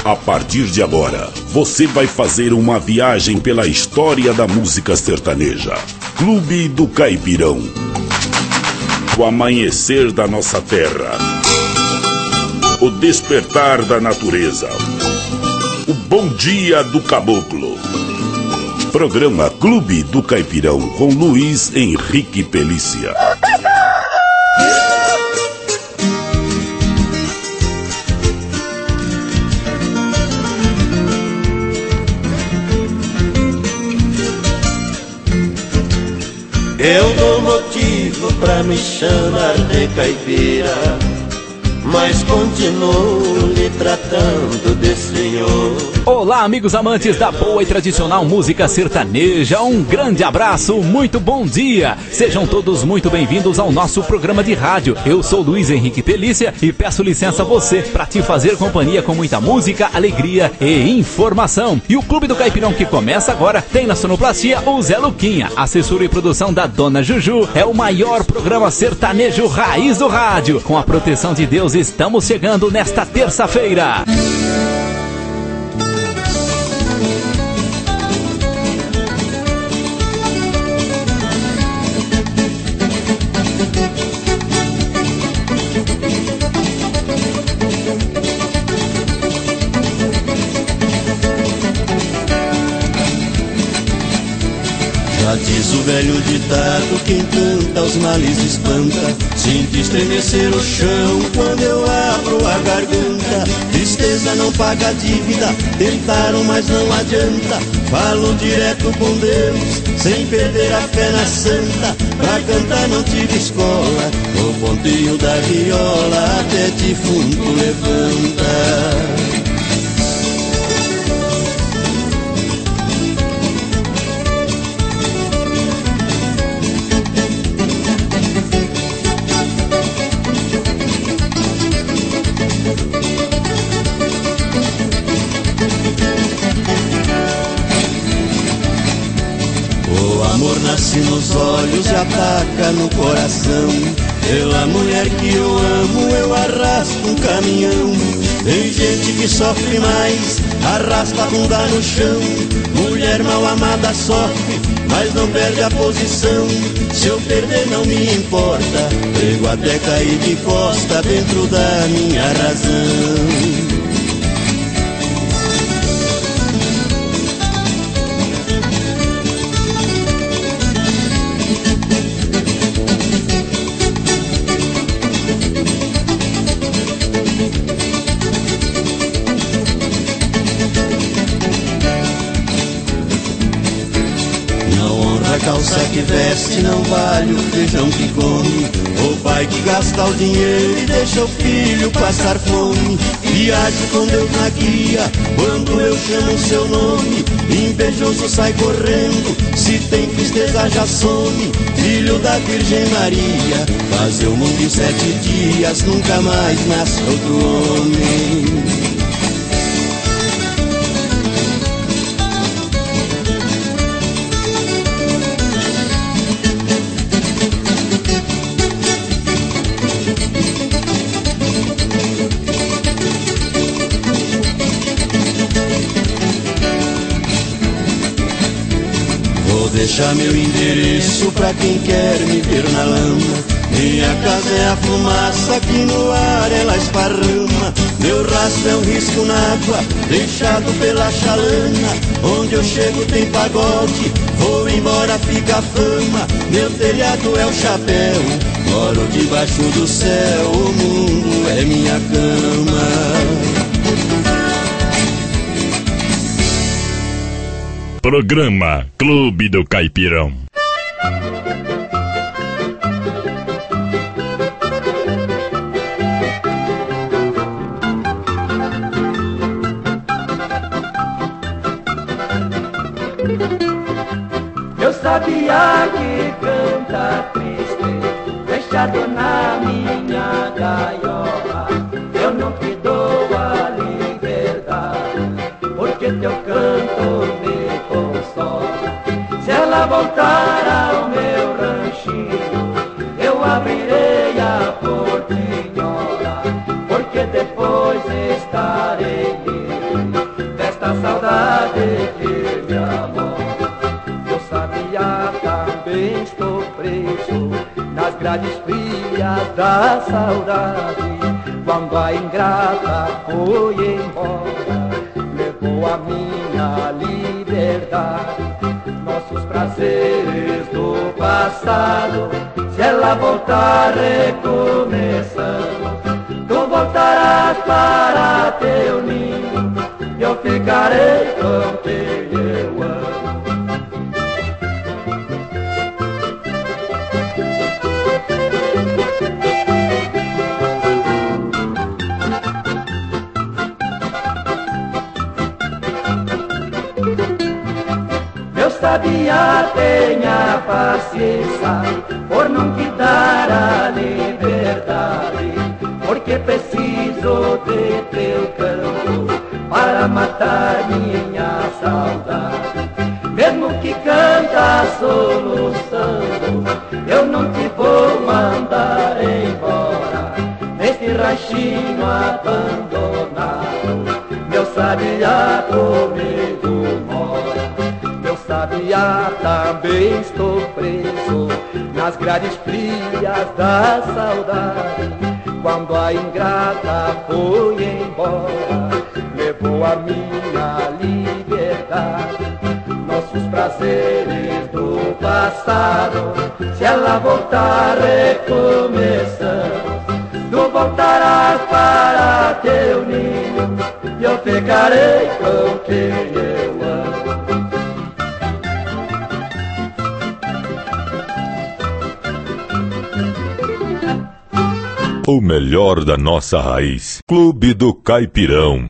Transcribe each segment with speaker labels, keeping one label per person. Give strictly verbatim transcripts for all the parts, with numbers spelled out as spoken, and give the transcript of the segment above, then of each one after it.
Speaker 1: A partir de agora, você vai fazer uma viagem pela história da música sertaneja. Clube do Caipirão. O amanhecer da nossa terra. O despertar da natureza. O bom dia do caboclo. Programa Clube do Caipirão com Luiz Henrique Pelícia.
Speaker 2: Eu dou motivo pra me chamar de caipira, mas continuo lhe tratando de senhor.
Speaker 3: Olá, amigos amantes da boa e tradicional música sertaneja, um grande abraço, muito bom dia. Sejam todos muito bem-vindos ao nosso programa de rádio. Eu sou Luiz Henrique Pelícia e peço licença a você para te fazer companhia com muita música, alegria e informação. E o Clube do Caipirão que começa agora tem na sonoplastia o Zé Luquinha, assessora e produção da Dona Juju. É o maior programa sertanejo raiz do rádio. Com a proteção de Deus, estamos chegando nesta terça-feira.
Speaker 2: Já diz o velho ditado, quem canta os males espanta. Sinto estremecer o chão quando eu abro a garganta. Tristeza não paga dívida, tentaram mas não adianta. Falo direto com Deus, sem perder a fé na santa. Pra cantar não tive escola, o ponteio da viola até defunto levanta. Nasce nos olhos e ataca no coração. Pela mulher que eu amo eu arrasto um caminhão. Tem gente que sofre mais, arrasta a bunda no chão. Mulher mal amada sofre, mas não perde a posição. Se eu perder não me importa, prego até cair de costa dentro da minha razão. Calça que veste não vale o feijão que come. O pai que gasta o dinheiro e deixa o filho passar fome. Viajo com Deus na guia, quando eu chamo seu nome. Invejoso sai correndo, se tem tristeza já some. Filho da Virgem Maria, fazer o mundo em sete dias, nunca mais nasce outro homem. Deixa meu endereço pra quem quer me ver na lama. Minha casa é a fumaça que no ar ela esparrama. Meu rastro é um risco na água, deixado pela chalana. Onde eu chego tem pagode, vou embora fica a fama. Meu telhado é o chapéu, moro debaixo do céu. O mundo é minha cama.
Speaker 4: Programa Clube do Caipirão.
Speaker 5: Eu sabia que canta triste, fechado na minha gaiola. Eu não te dou a liberdade, porque teu canto me consola. Se ela voltar ao meu ranchinho, eu abrirei a portinhola, porque depois estarei livre também estou preso nas grades frias da saudade. Quando a ingrata foi embora, levou a minha liberdade. Nossos prazeres do passado, se ela voltar recomeçando, tu voltarás para teu ninho, eu ficarei com quem eu amo. Sabia, tenha paciência, por não quitar a liberdade, porque preciso de teu canto para matar minha saudade. Mesmo que canta soluçando, eu não te vou mandar embora neste ranchinho abandonado. Meu sabiá comigo mora. Sabiá, também estou preso nas grades frias da saudade. Quando a ingrata foi embora, levou a minha liberdade. Nossos prazeres do passado, se ela voltar recomeçamos, tu voltarás para teu ninho, e eu ficarei com quem eu amo.
Speaker 4: O melhor da nossa raiz. Clube do Caipirão.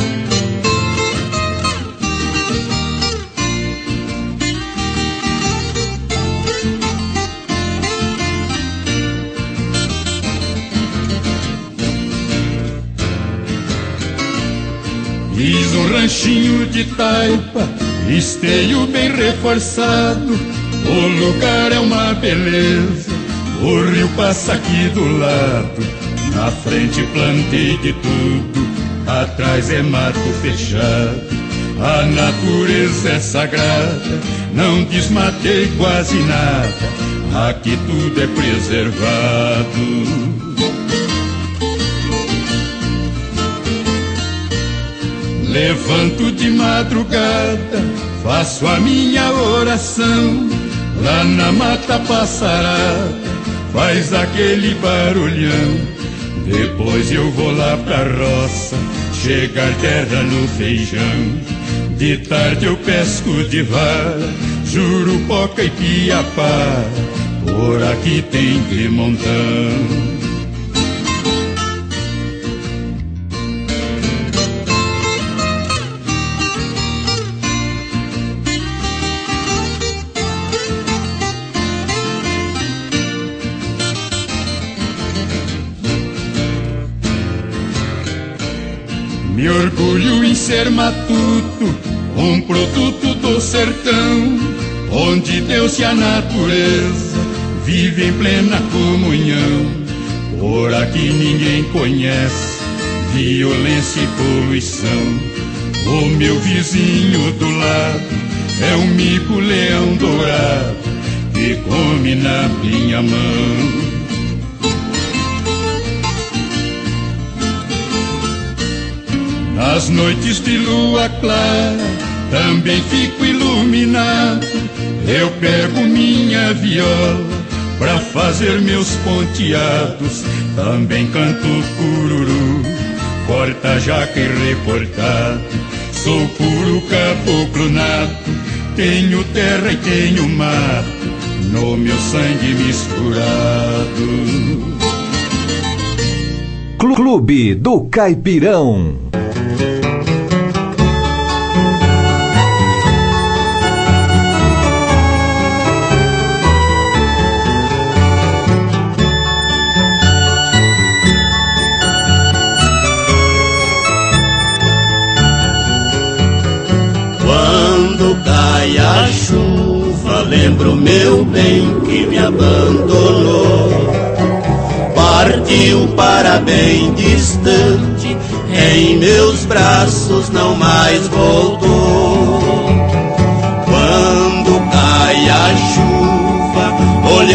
Speaker 6: Fiz um ranchinho de taipa, esteio bem reforçado. O lugar é uma beleza, o rio passa aqui do lado. Na frente plantei de tudo, atrás é mato fechado. A natureza é sagrada, não desmatei quase nada. Aqui tudo é preservado. Levanto de madrugada, faço a minha oração. Lá na mata passarada, faz aquele barulhão. Depois eu vou lá pra roça, chegar terra no feijão. De tarde eu pesco de vara, jurupoca e piapá. Por aqui tem de montão. Me orgulho em ser matuto, um produto do sertão, onde Deus e a natureza vivem em plena comunhão. Por aqui ninguém conhece violência e poluição. O meu vizinho do lado é um mico-leão dourado que come na minha mão. Nas noites de lua clara também fico iluminado. Eu pego minha viola pra fazer meus ponteados. Também canto cururu, corta jaca e recortado. Sou puro caboclo nato, tenho terra e tenho mato no meu sangue misturado.
Speaker 3: Clube do Caipirão.
Speaker 2: Quando cai a chuva, lembro meu bem que me abandonou. Partiu para bem distante, em meus braços não mais voltou. Quando cai a chuva,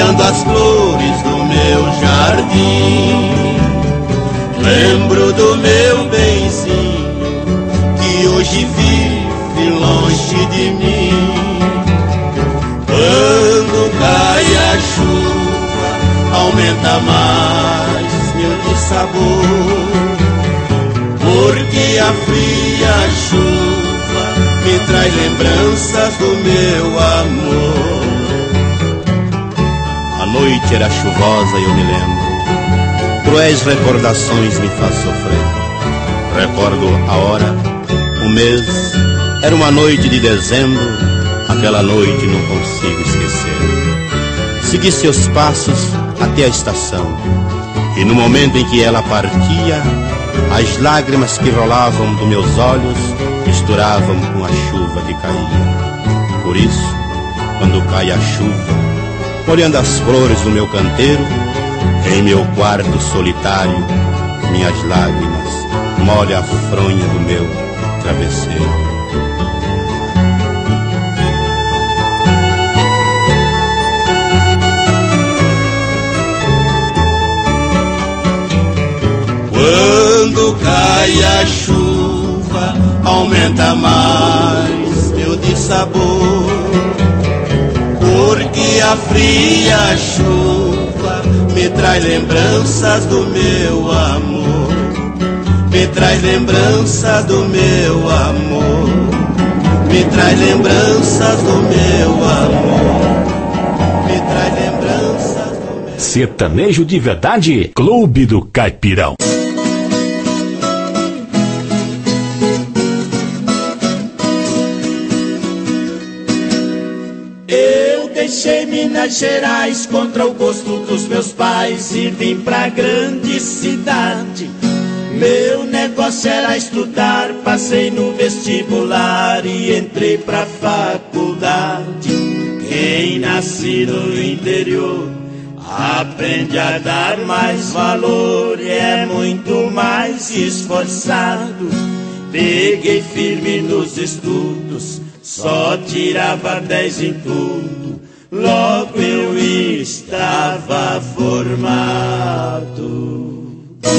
Speaker 2: olhando as flores do meu jardim. Lembro do meu benzinho que hoje vive longe de mim. Quando cai a chuva, aumenta mais meu dissabor, porque a fria chuva me traz lembranças do meu amor. A noite era chuvosa e eu me lembro, cruéis recordações me faz sofrer. Recordo a hora, o mês, era uma noite de dezembro, aquela noite não consigo esquecer. Segui seus passos até a estação, e no momento em que ela partia, as lágrimas que rolavam dos meus olhos misturavam com a chuva que caía. Por isso, quando cai a chuva, olhando as flores do meu canteiro, em meu quarto solitário, minhas lágrimas molham a fronha do meu travesseiro. Quando cai a chuva, aumenta mais meu dissabor, porque a fria chuva me traz lembranças do meu amor, me traz lembranças do meu amor, me traz lembranças do meu amor, me traz lembranças do meu...
Speaker 3: Sertanejo de verdade, Clube do Caipirão.
Speaker 7: Deixei Minas Gerais contra o gosto dos meus pais e vim pra grande cidade. Meu negócio era estudar, passei no vestibular e entrei pra faculdade. Quem nasce no interior aprende a dar mais valor e é muito mais esforçado. Peguei firme nos estudos, só tirava dez em tudo. Logo eu estava formado.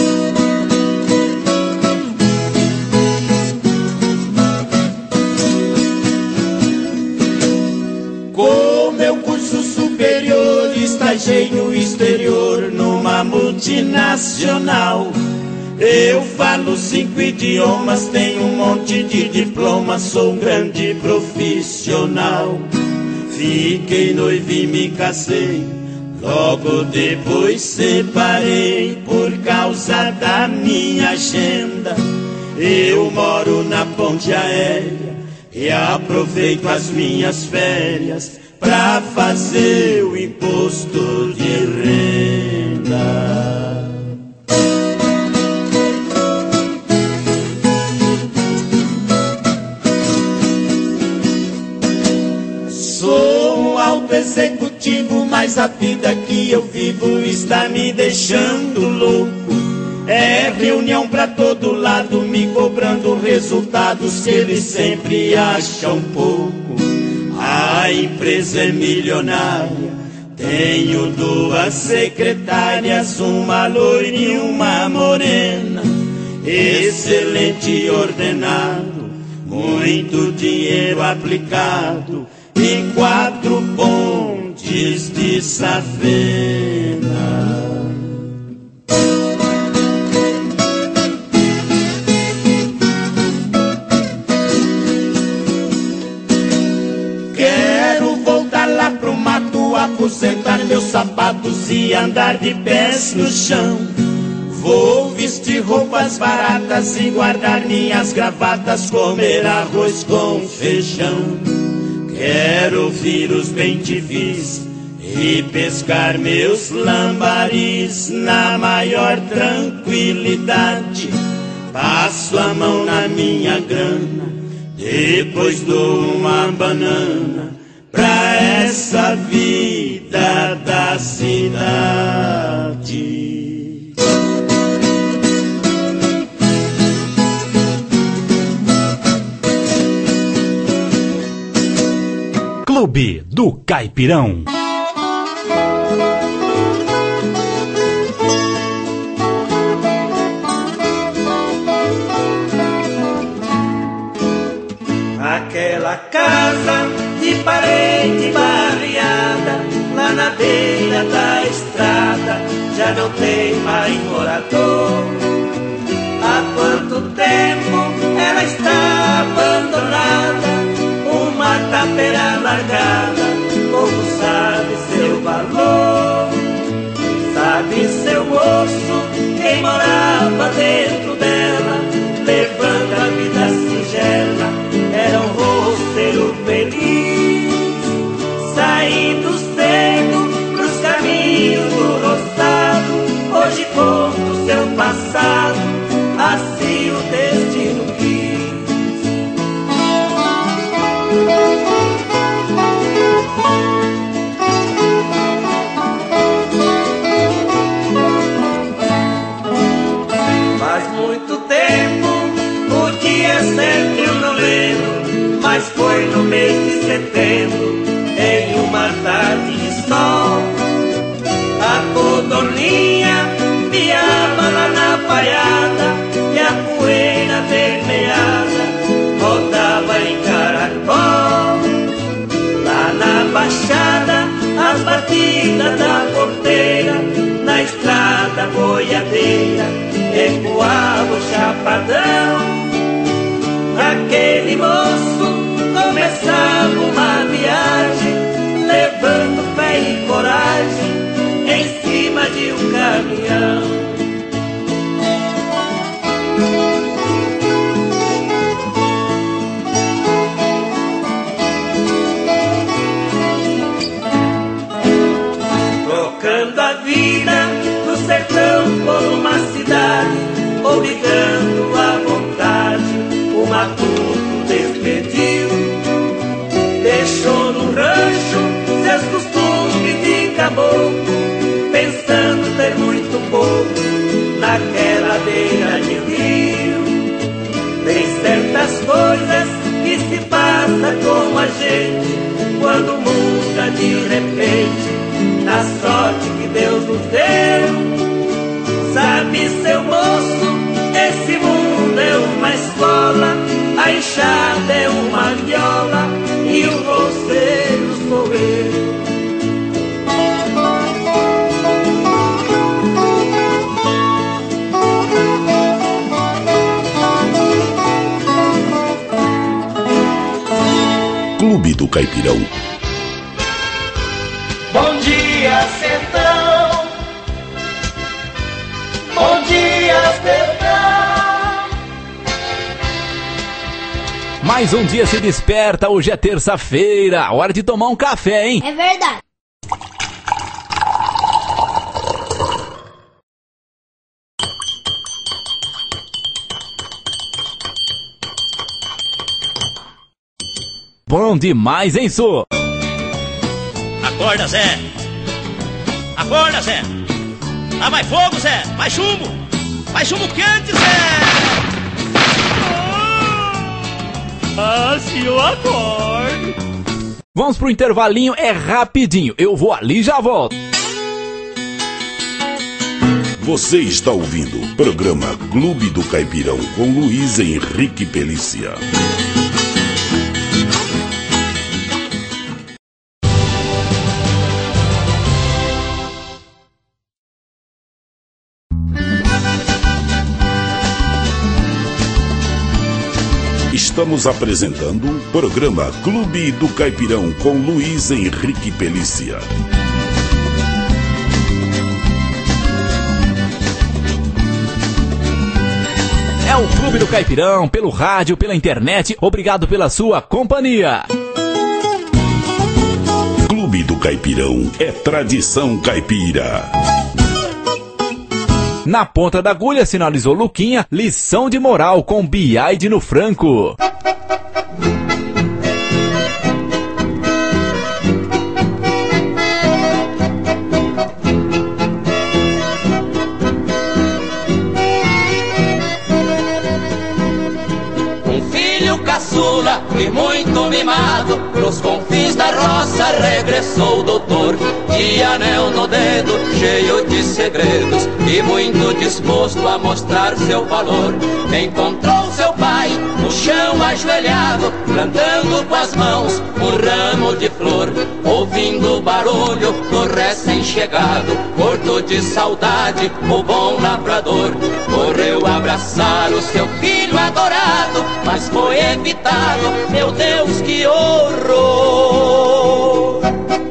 Speaker 7: Com meu curso superior, estagiei no exterior, numa multinacional. Eu falo cinco idiomas, tenho um monte de diplomas, sou um grande profissional. Fiquei noivo e me casei, logo depois separei por causa da minha agenda. Eu moro na ponte aérea e aproveito as minhas férias pra fazer o imposto de renda. Executivo, mas a vida que eu vivo está me deixando louco. É reunião pra todo lado, me cobrando resultados que eles sempre acham pouco. A empresa é milionária, tenho duas secretárias, uma loira e uma morena. Excelente e ordenado, muito dinheiro aplicado e quatro pontes de safena. Quero voltar lá pro mato, aposentar meus sapatos e andar de pés no chão. Vou vestir roupas baratas e guardar minhas gravatas, comer arroz com feijão. Quero ouvir os bem-te-vis e pescar meus lambaris na maior tranquilidade. Passo a mão na minha grana, depois dou uma banana pra essa vida da cidade.
Speaker 3: Clube do Caipirão.
Speaker 7: casa de parede barreada, lá na beira da estrada, já não tem mais morador. Há quanto tempo ela está abandonada, uma tapera largada, pouco sabe seu valor. Sabe seu moço, quem morava dentro dela, levando a vida singela, era um roceiro feliz, saindo cedo pros caminhos do roçado. Hoje conta o seu passado, assim o destino quis. Faz muito tempo, o dia é certo eu não lembro, mas foi no mês de setembro, em uma tarde de sol. A codorninha piava lá na palhada, e a poeira vermelhada rodava em caracol. Lá na baixada, as batidas da porteira, na estrada boiadeira, ecoava o chapadão. Aquele moço começava uma viagem, levando fé e coragem em cima de um caminhão. Trocando a vida do sertão por uma cidade, obrigando à vontade, o matuto despediu. Deixou no rancho seus costumes de caboclo, pensando ter muito pouco naquela beira de rio. Tem certas coisas que se passa com a gente, quando muda de repente, na sorte que Deus nos deu. Sabe seu moço, esse mundo é uma escola, a enxada é uma viola e o roceiro sou eu.
Speaker 1: Clube do Caipirão.
Speaker 7: Bom dia, sertão. Bom dia, sertão.
Speaker 3: Mais um dia se desperta, hoje é terça-feira, hora de tomar um café, hein?
Speaker 8: É verdade.
Speaker 3: Bom demais, hein, Su?
Speaker 9: Acorda, Zé! Acorda, Zé! Lá vai fogo, Zé! Vai chumbo! Vai chumbo quente, Zé!
Speaker 7: Ah, se eu acordo.
Speaker 3: Vamos pro intervalinho, é rapidinho. Eu vou ali e já volto.
Speaker 1: Você está ouvindo o programa Clube do Caipirão com Luiz Henrique Pelícia. Estamos apresentando o programa Clube do Caipirão com Luiz Henrique Pelícia.
Speaker 3: É o Clube do Caipirão, pelo rádio, pela internet. Obrigado pela sua companhia.
Speaker 1: Clube do Caipirão é tradição caipira.
Speaker 3: Na ponta da agulha, sinalizou Luquinha, lição de moral com Biaide no Franco.
Speaker 10: caçula e muito mimado, pros confins da roça regressou o doutor, de anel no dedo, cheio de segredos e muito disposto a mostrar seu valor. Encontrou seu pai no no chão ajoelhado, plantando com as mãos um ramo de flor, ouvindo o barulho do recém-chegado, morto de saudade, o bom lavrador correu abraçar o seu filho adorado, mas foi evitado, meu Deus, que horror!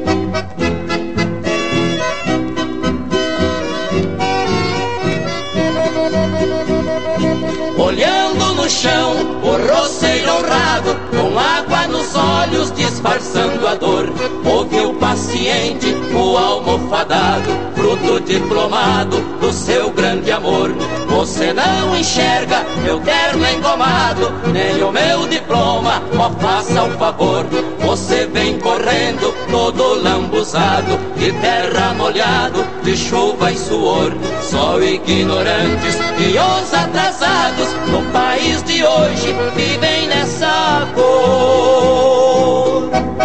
Speaker 10: Olhando no chão, o roceiro honrado, com água nos olhos, disfarçando a dor, ouviu paciente o almofadado, fruto diplomado do seu grande amor. Você não enxerga meu terno engomado, nem o meu diploma, ó, faça o favor. Você vem correndo todo lambuzado, de terra molhado, de chuva e suor. Só ignorantes e os atrasados no país de hoje vivem nessa cor.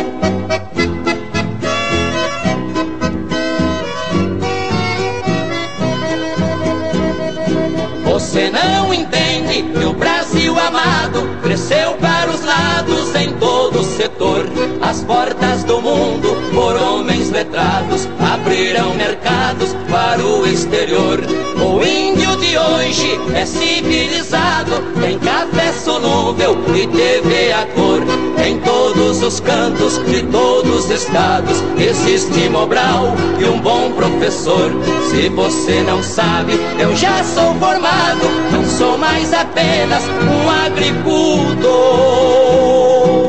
Speaker 10: Você não entende que o Brasil amado cresceu para os lados em todo setor. As portas do mundo por homens letrados abrirão mercados para o exterior. O índio de hoje é civilizado, tem café solúvel e T V a cor. Em todos os cantos de todos os estados existe Mobral e um bom professor. Se você não sabe, eu já sou formado, não sou mais apenas um agricultor.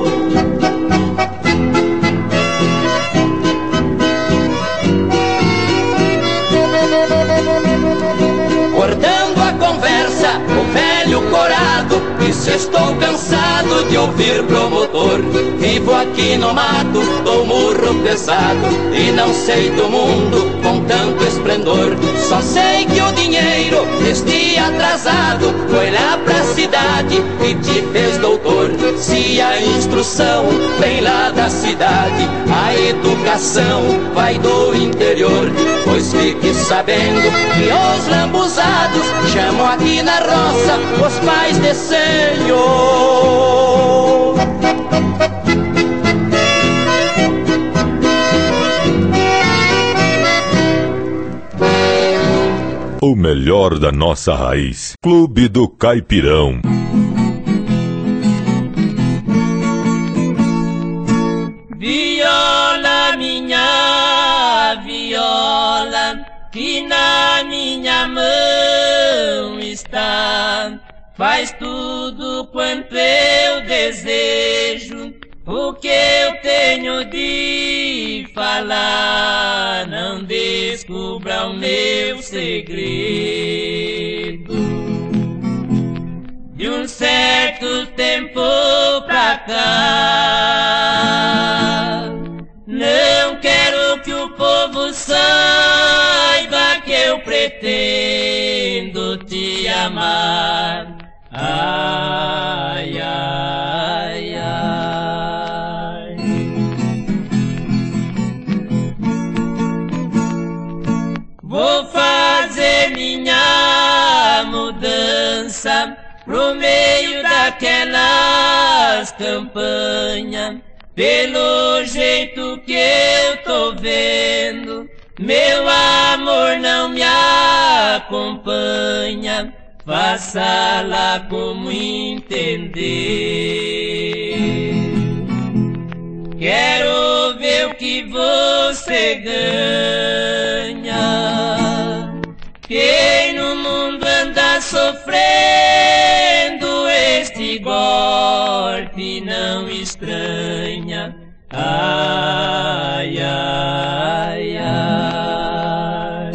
Speaker 10: Cortando a conversa, o velho corado disse: estou cansado de ouvir promotor. Vivo aqui no mato, dou murro pesado e não sei do mundo com tanto esplendor. Só sei que o dinheiro deste atrasado foi lá pra cidade e te fez doutor. Se a instrução vem lá da cidade, a educação vai do interior. Pois fique sabendo que os lambuzados chamam aqui na roça os pais de Senhor.
Speaker 4: O melhor da nossa raiz. Clube do Caipirão.
Speaker 8: Viola, minha viola, que na minha mão está, faz tudo quanto eu desejo. O que eu tenho de falar, não descubra o meu segredo. De um certo tempo pra cá, não quero que o povo saiba que eu pretendo te amar. Ai, ai, ai. Vou fazer minha mudança pro meio daquelas campanhas. Pelo jeito que eu tô vendo, meu amor não me acompanha. Faça lá como entender. Quero ver o que você ganha. Quem no mundo anda sofrendo este golpe não estranha. Ai, ai, ai.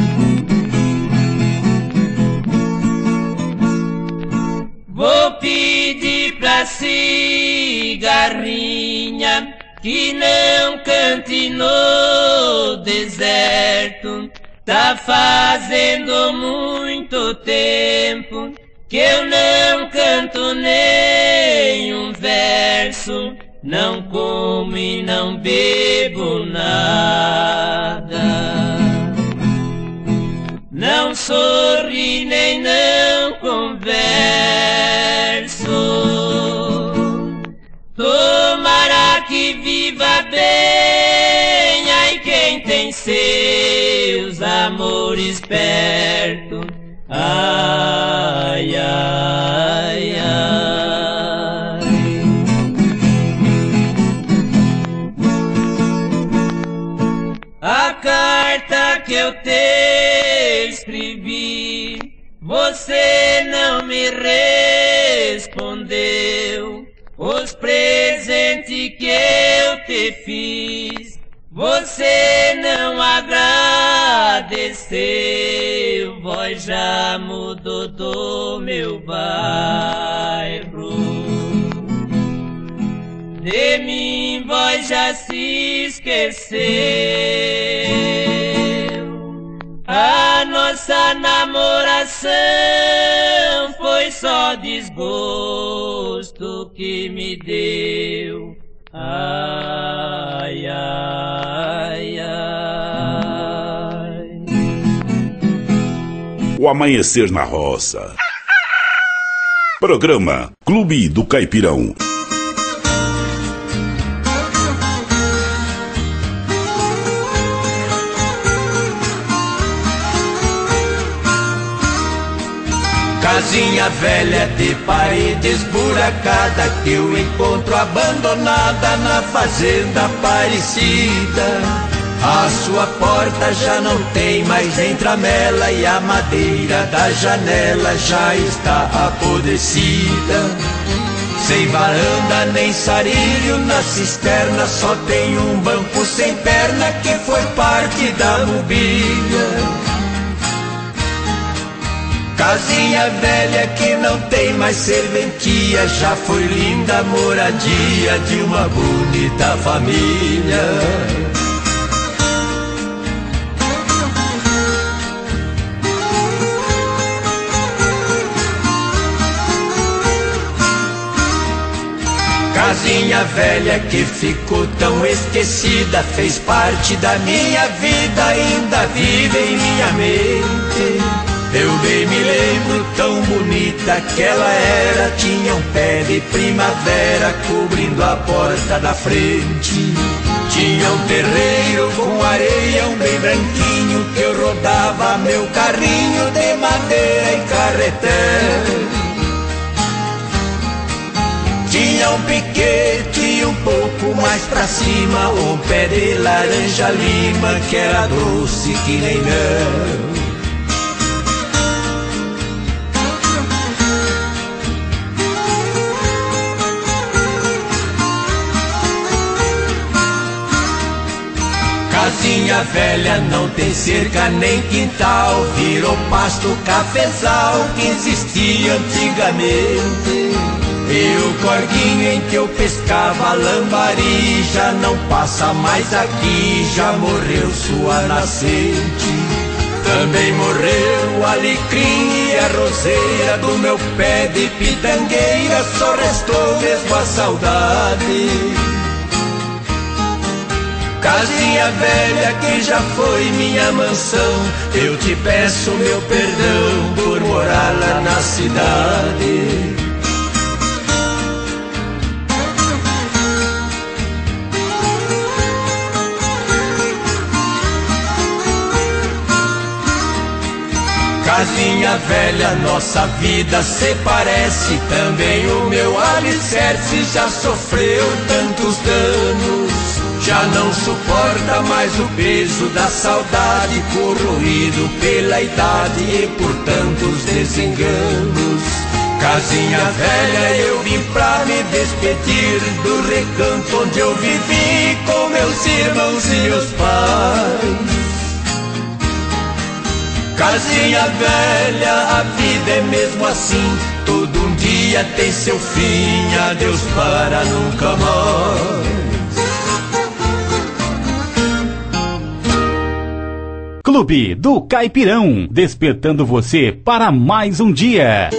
Speaker 8: Vou pedir pra cigarrinha que não cante no deserto. Tá fazendo muito tempo que eu não canto nenhum verso. Não como e não bebo nada. Não sorri nem não converso. tem seus amores perto. Ai, ai, ai. A carta que eu te escrevi, você não me respondeu. Os presentes que eu te fiz, você não agradeceu. Voz já mudou do meu bairro, de mim voz já se esqueceu. A nossa namoração foi só desgosto que me deu. Ai, ai, ai.
Speaker 1: O Amanhecer na Roça. Programa Clube do Caipirão.
Speaker 7: Casinha velha de parede esburacada que eu encontro abandonada na fazenda Aparecida. A sua porta já não tem mais entramela e a madeira da janela já está apodrecida. Sem varanda nem sarilho na cisterna, só tem um banco sem perna que foi parte da mobília. Casinha velha que não tem mais serventia, já foi linda moradia de uma bonita família. Casinha velha que ficou tão esquecida, fez parte da minha vida, ainda vive em minha mente. Eu bem me lembro, tão bonita que ela era. Tinha um pé de primavera cobrindo a porta da frente. Tinha um terreiro com areião bem branquinho, que eu rodava meu carrinho de madeira e carretel. Tinha um piquete um pouco mais pra cima, um pé de laranja lima que era doce que nem mel. Casinha velha não tem cerca nem quintal, virou pasto cafezal que existia antigamente. E o corguinho em que eu pescava lambari já não passa mais aqui, já morreu sua nascente. Também morreu o alecrim e a roseira do meu pé de pitangueira, só restou mesmo a saudade. Casinha velha que já foi minha mansão, eu te peço meu perdão por morar lá na cidade. Casinha velha, nossa vida se parece, também o meu alicerce já sofreu tantos danos. Já não suporta mais o peso da saudade, corroído pela idade e por tantos desenganos. Casinha velha, eu vim pra me despedir do recanto onde eu vivi com meus irmãos e meus pais. Casinha velha, a vida é mesmo assim, todo um dia tem seu fim, adeus para nunca mais.
Speaker 3: Clube do Caipirão, despertando você para mais um dia.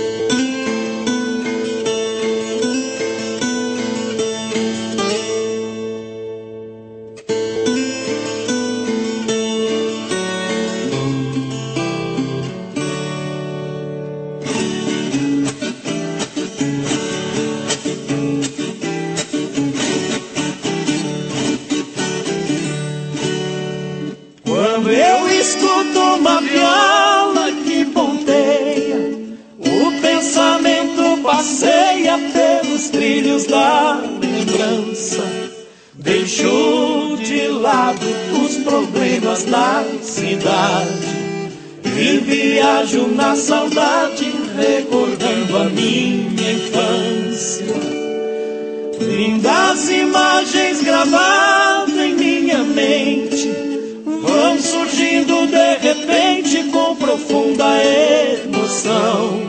Speaker 7: Quando eu escuto uma viola que ponteia, o pensamento passeia pelos trilhos da lembrança. Deixou de lado os problemas da cidade e viajo na saudade, recordando a minha infância. Lindas imagens gravadas em minha mente vão surgindo de repente com profunda emoção.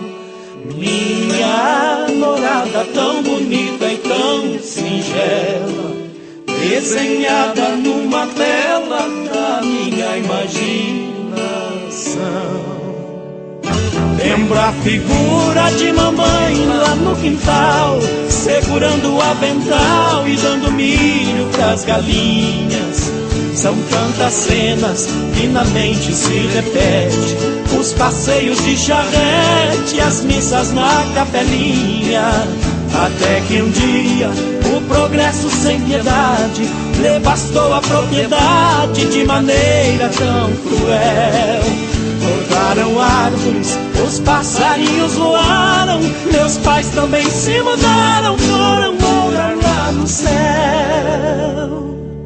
Speaker 7: Minha morada tão bonita e tão singela, desenhada numa tela da minha imaginação. Lembro a figura de mamãe lá no quintal, segurando o avental e dando milho pras galinhas. São tantas cenas que na mente se repete: os passeios de charrete, as missas na capelinha. Até que um dia o progresso sem piedade devastou a propriedade de maneira tão cruel. Cortaram árvores, os passarinhos voaram, meus pais também se mudaram, foram morar lá no céu.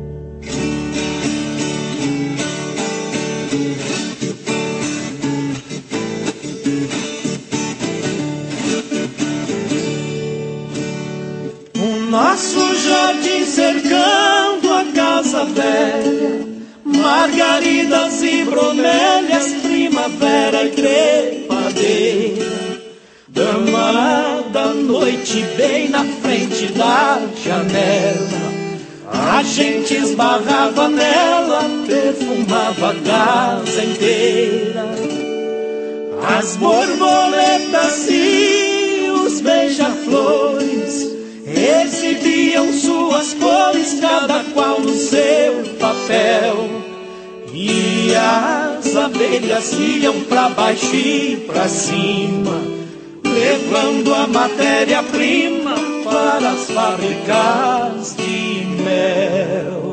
Speaker 7: Nosso jardim cercando a casa velha, margaridas e bromélias, primavera e trepadeira. Dama da noite bem na frente da janela, a gente esbarrava nela, perfumava a casa inteira. As borboletas e os beija-flores exibiam suas cores, cada qual no seu papel. E as abelhas iam pra baixo e pra cima, levando a matéria-prima para as fábricas de mel.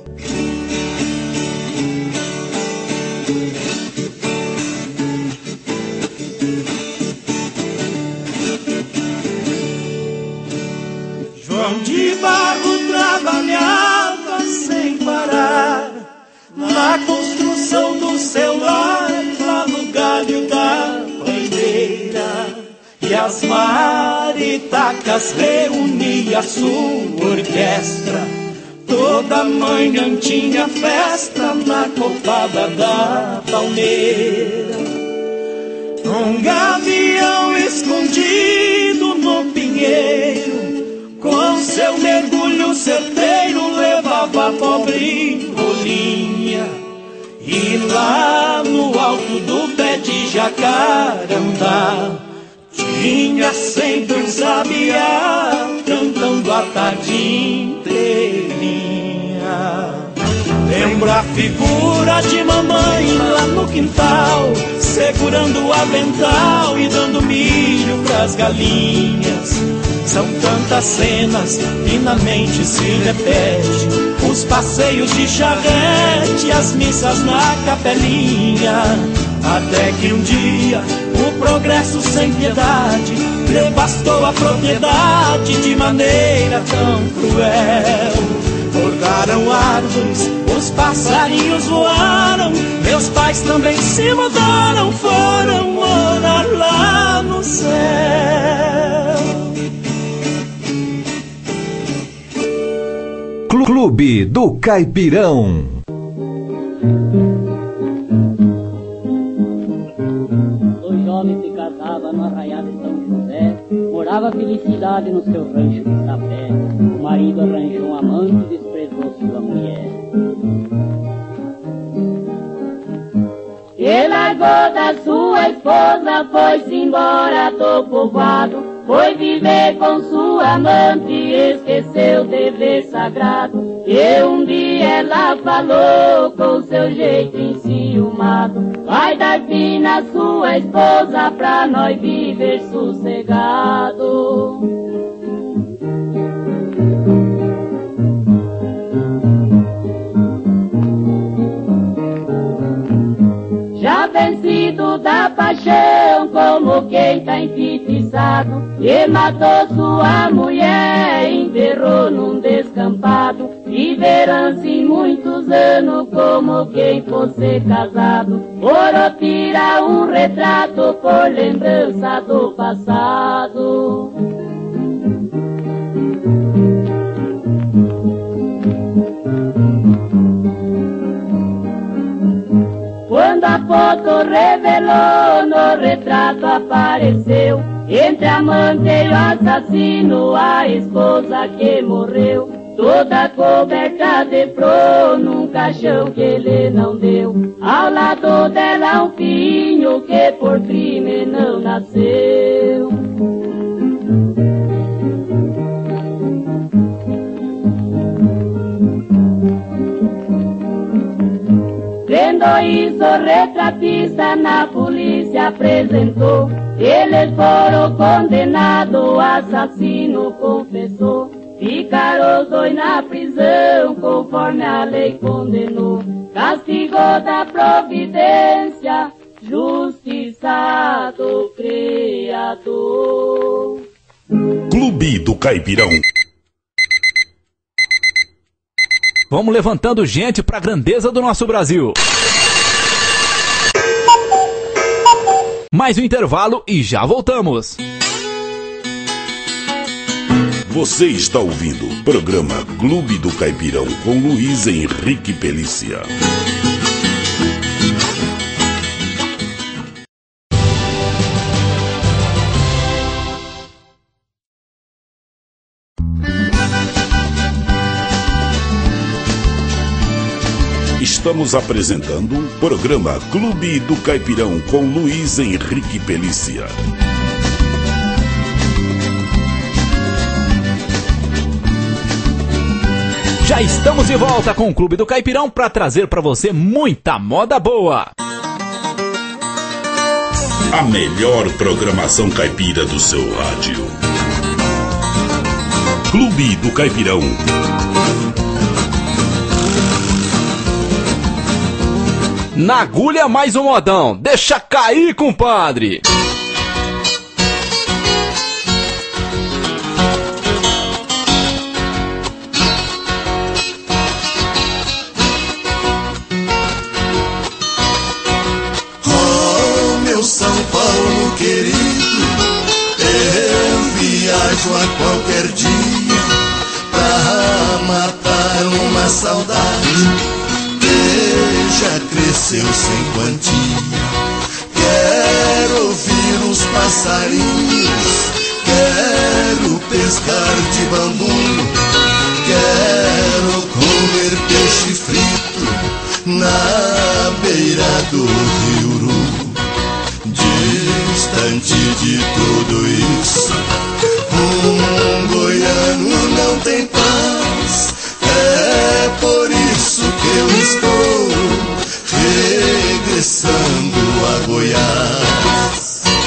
Speaker 7: João de Barro trabalhava sem parar na construção do seu lar, lá no galho da bandeira. E as maritacas reunia sua orquestra, toda manhã tinha festa na copada da palmeira. Um gavião escondido no pinheiro, com seu mergulho certeiro levava a pobre rolinha. E lá no alto do pé de jacarandá tinha sempre um sabiá cantando a tarde inteirinha. Lembro a figura de mamãe lá no quintal, segurando o avental e dando milho pras galinhas. São tantas cenas que na mente se repete: os passeios de charrete, as missas na capelinha. Até que um dia o progresso sem piedade devastou a propriedade de maneira tão cruel. Cortaram árvores, os passarinhos voaram, meus pais também se mudaram, foram morar lá no céu.
Speaker 3: Clube do Caipirão.
Speaker 11: Dois jovens se casavam no arraiado de São José, morava a felicidade no seu rancho de sapé. O marido arranjou um amante e desprezou sua mulher.
Speaker 8: Ele largou da sua esposa, foi-se embora do povoado. Foi viver com sua amante e esqueceu o dever sagrado. E um dia ela falou com seu jeito enciumado: vai dar fim na sua esposa pra nós viver sossegado. vencido da paixão, como quem tá enfeitiçado, e matou sua mulher, enterrou num descampado, viverão-se em muitos anos como quem fosse casado. Ouro tira um retrato por lembrança do passado. Quando a foto revelou, no retrato apareceu, entre amante e o assassino, a esposa que morreu, toda coberta de flor, num caixão que ele não deu. Ao lado dela um filho que por crime não nasceu. Vendo isso, o retratista na polícia apresentou. Eles foram condenados, o assassino confessou. Ficaram os dois na prisão, conforme a lei condenou. Castigou da providência, justiça do Criador.
Speaker 1: Clube do Caipirão.
Speaker 3: Vamos levantando gente pra grandeza do nosso Brasil. Mais um intervalo e já voltamos.
Speaker 1: Você está ouvindo o programa Clube do Caipirão com Luiz Henrique Pelícia. Estamos apresentando o programa Clube do Caipirão com Luiz Henrique Pelícia.
Speaker 3: Já estamos de volta com o Clube do Caipirão para trazer para você muita moda boa.
Speaker 1: A melhor programação caipira do seu rádio. Clube do Caipirão.
Speaker 3: Na agulha mais um modão, deixa cair, compadre!
Speaker 2: Oh, meu São Paulo querido, eu viajo a qualquer dia pra matar uma saudade. Já cresceu sem quantia. Quero ouvir os passarinhos, quero pescar de bambu, quero comer peixe frito na beira do Rio Uru. Distante de tudo isso, um goiano não tem paz. É por isso que eu estou regressando a Goiás.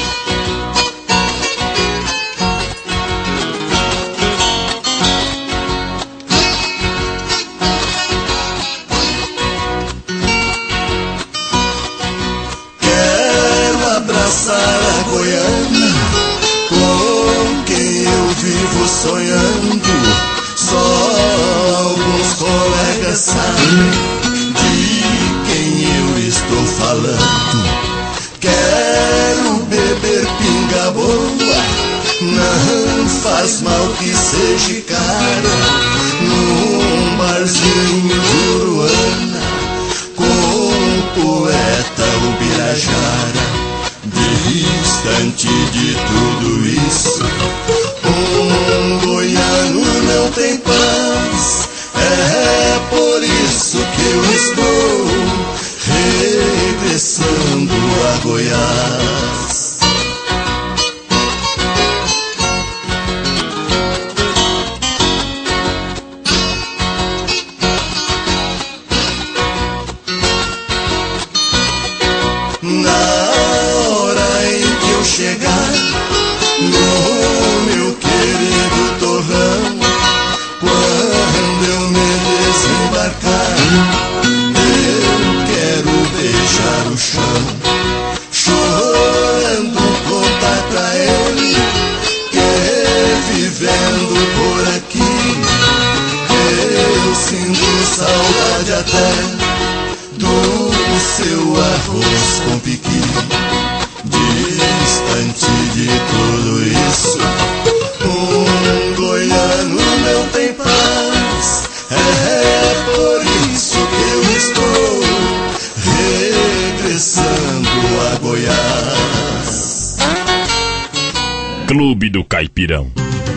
Speaker 2: Quero abraçar a Goiânia, com quem eu vivo sonhando. Só alguns colegas sabem de quem eu estou falando. Quero beber pinga boa, não faz mal que seja cara, num barzinho de Uruana, com o poeta Ubirajara. Distante de tudo isso, um goiano não tem paz. É por isso que eu estou regressando a Goiás. Na hora em que eu chegar no meu querido torrão, quando eu me desembarcar, eu quero beijar o chão. arroz com piqui. Distante de tudo isso, um goiano não tem paz. É por isso que eu estou regressando a Goiás.
Speaker 4: Clube do Caipirão.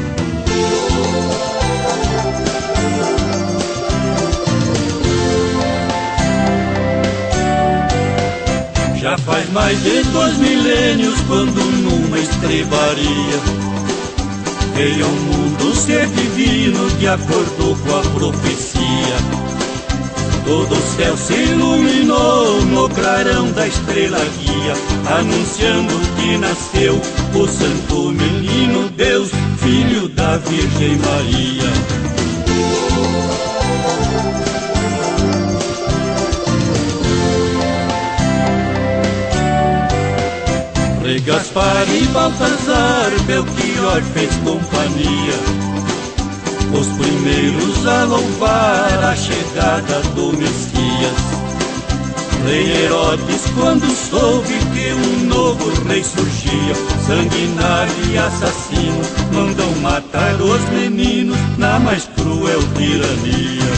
Speaker 7: Já faz mais de dois milênios, quando numa estrebaria veio ao mundo um ser divino de acordo com a profecia. Todo o céu se iluminou no clarão da estrela guia, anunciando que nasceu o santo menino Deus, filho da Virgem Maria. Frei Gaspar e Baltazar, Belchior fez companhia, os primeiros a louvar a chegada do Messias. Rei Herodes, quando soube que um novo rei surgia, sanguinário e assassino, mandam matar os meninos na mais cruel tirania.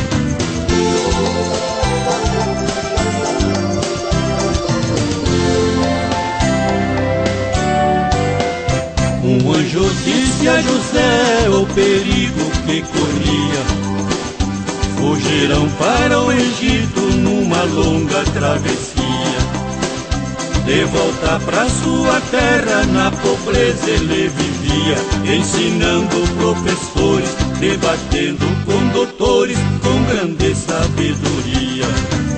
Speaker 7: Um anjo disse a José o perigo que corria: fugirão para o Egito numa longa travessia. De volta pra sua terra, na pobreza ele vivia, ensinando professores, debatendo com doutores, com grande sabedoria.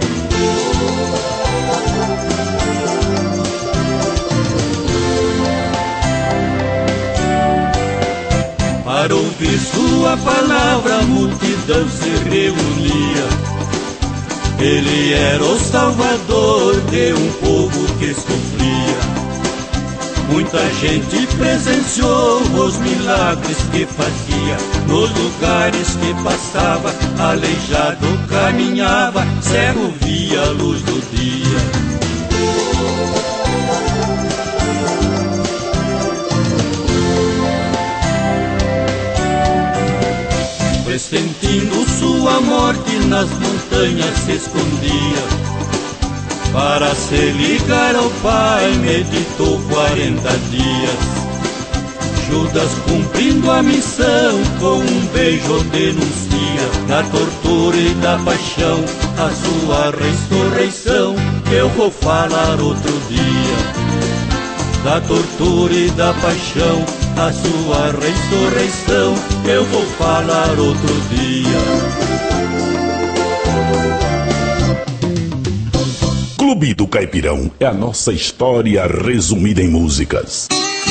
Speaker 7: Para ouvir sua palavra, a multidão se reunia. Ele era o salvador de um povo que sofria. Muita gente presenciou os milagres que fazia. Nos lugares que passava, aleijado caminhava, cego via a luz do dia. Sentindo sua morte, nas montanhas se escondia. Para se ligar ao Pai, meditou quarenta dias. Judas, cumprindo a missão, com um beijo denuncia da tortura e da paixão a sua ressurreição. Eu vou falar outro dia da tortura e da paixão, a sua ressurreição, eu vou falar outro dia.
Speaker 1: Clube do Caipirão é a nossa história resumida em músicas.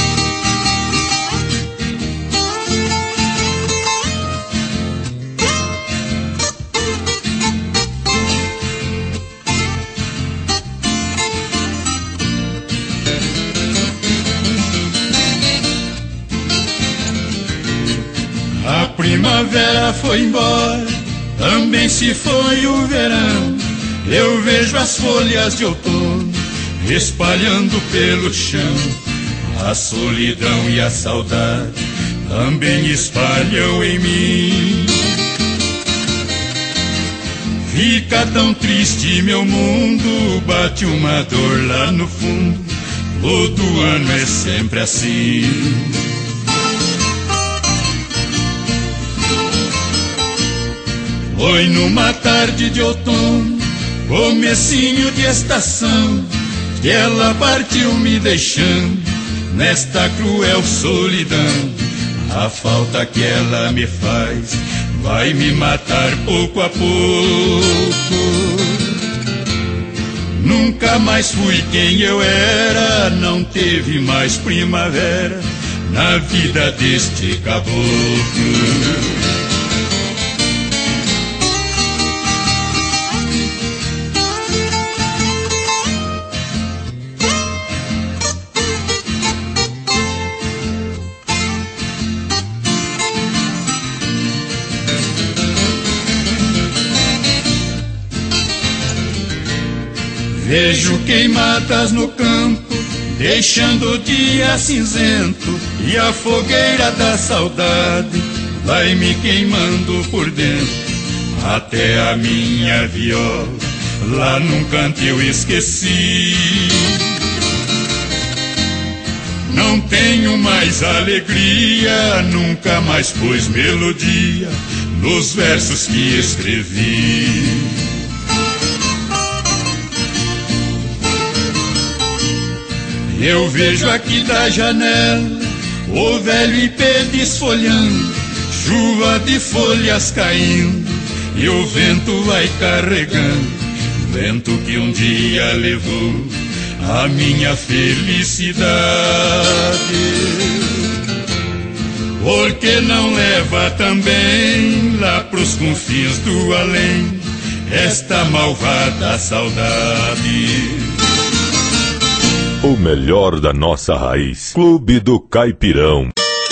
Speaker 6: Primavera foi embora, também se foi o verão. Eu vejo as folhas de outono espalhando pelo chão. A solidão e a saudade também espalham em mim. Fica tão triste meu mundo, bate uma dor lá no fundo. Todo ano é sempre assim. Foi numa tarde de outono, comecinho de estação, que ela partiu me deixando nesta cruel solidão. A falta que ela me faz vai me matar pouco a pouco. Nunca mais fui quem eu era, não teve mais primavera na vida deste caboclo. Vejo queimadas no campo, deixando o dia cinzento, e a fogueira da saudade vai me queimando por dentro. Até a minha viola lá num canto eu esqueci. Não tenho mais alegria, nunca mais pus melodia nos versos que escrevi. Eu vejo aqui da janela o velho ipê desfolhando, chuva de folhas caindo, e o vento vai carregando, vento que um dia levou a minha felicidade. Por que não leva também lá pros confins do além esta malvada saudade?
Speaker 4: O melhor da nossa raiz. Clube do Caipirão.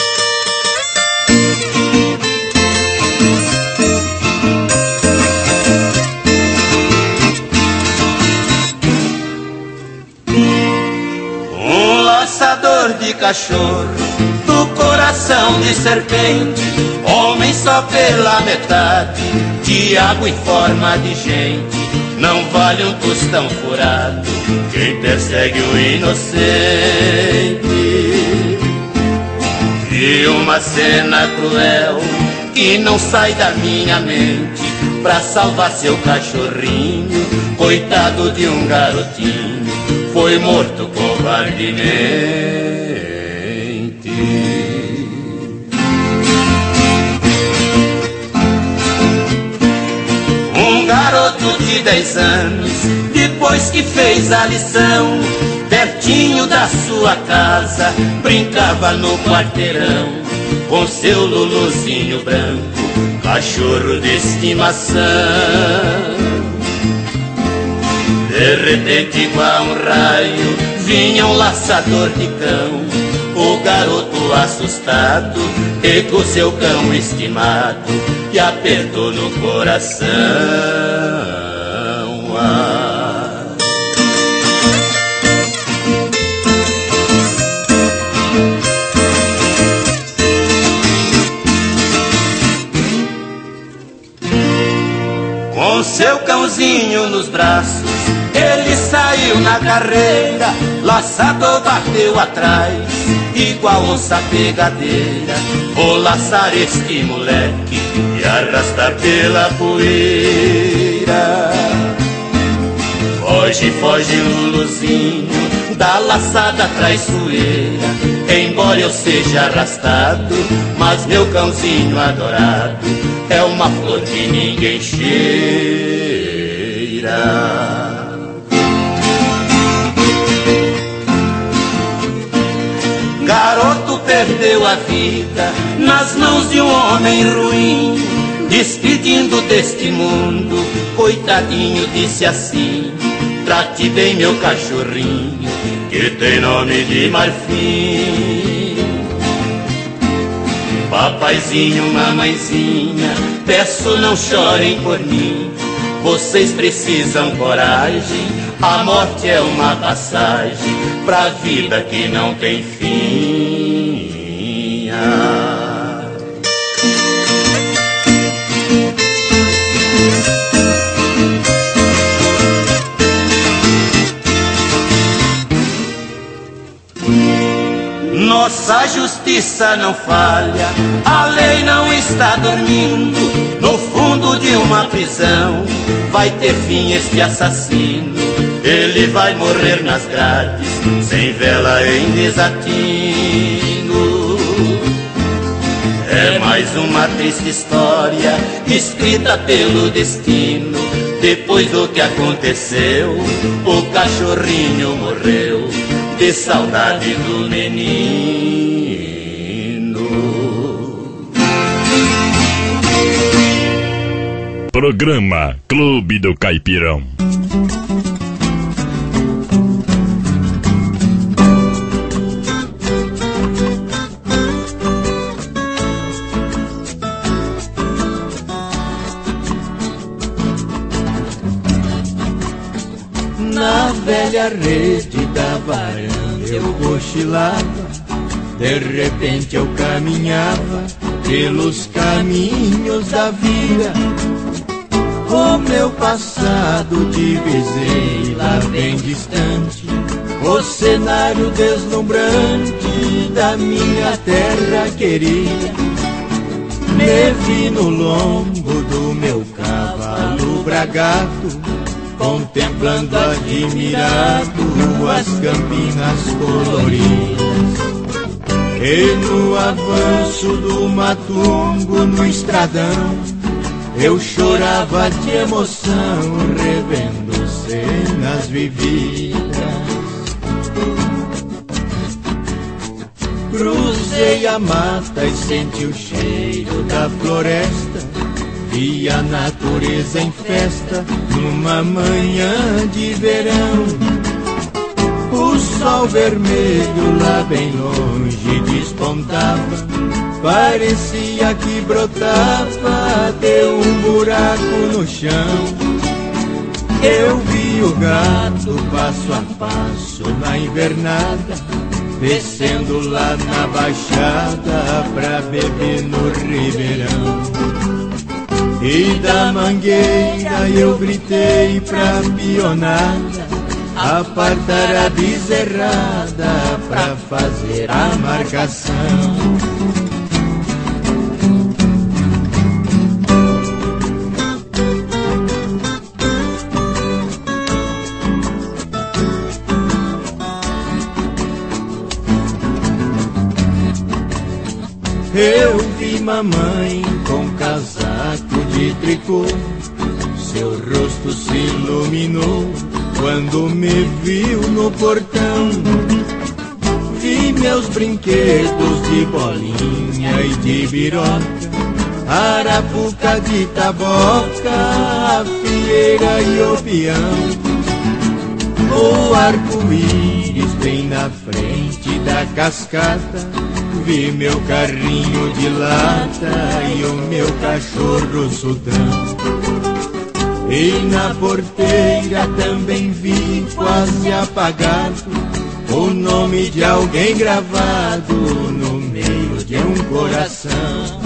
Speaker 10: Um laçador de cachorro, do coração de serpente, homem só pela metade, de água em forma de gente. Não vale um tostão furado quem persegue o inocente. Vi uma cena cruel que não sai da minha mente. Pra salvar seu cachorrinho, coitado de um garotinho, foi morto covardemente. Um garoto de dez anos, depois que fez a lição, pertinho da sua casa, brincava no quarteirão com seu luluzinho branco, cachorro de estimação. De repente, igual um raio, vinha um laçador de cão. O garoto assustado pegou seu cão estimado e apertou no coração. Ah. Com seu cãozinho nos braços, ele saiu na carreira. Laçador bateu atrás, igual onça pegadeira. Vou laçar este moleque e arrastar pela poeira. Foge, foge, Luluzinho, da laçada traiçoeira. Embora eu seja arrastado, mas meu cãozinho adorado é uma flor que ninguém cheira. Garoto perdeu a vida nas mãos de um homem ruim, despedindo deste mundo, coitadinho, disse assim: trate bem meu cachorrinho, que tem nome de Marfim. Papaizinho, mamãezinha, peço não chorem por mim. Vocês precisam coragem, a morte é uma passagem pra vida que não tem fim. Ah. Nossa justiça não falha, a lei não está dormindo. No fundo de uma prisão vai ter fim este assassino. Ele vai morrer nas grades, sem vela em desatino. É mais uma triste história, escrita pelo destino. Depois do que aconteceu, o cachorrinho morreu de saudade do menino.
Speaker 12: Programa Clube do Caipirão.
Speaker 7: Na velha rede da varanda eu cochilava, de repente eu caminhava pelos caminhos da vida. O meu passado divisei lá bem distante, o cenário deslumbrante da minha terra querida. Me vi no lombo do meu cavalo bragado, contemplando admirado as campinas coloridas. E no avanço do matungo no estradão, eu chorava de emoção, revendo cenas vividas. Cruzei a mata e senti o cheiro da floresta, vi a natureza em festa numa manhã de verão. O sol vermelho lá bem longe despontava, parecia que brotava de um buraco no chão. Eu vi o gato passo a passo na invernada, descendo lá na baixada pra beber no ribeirão. E da mangueira eu gritei pra pionada apartar a bezerrada pra fazer a marcação. Eu vi mamãe com casaco de tricô, seu rosto se iluminou quando me viu no portão. Vi meus brinquedos de bolinha e de biroca, arapuca de taboca, a fieira e o peão. O arco-íris bem na frente da cascata, vi meu carrinho de lata e o meu cachorro sultão. E na porteira também vi quase apagado o nome de alguém gravado no meio de um coração.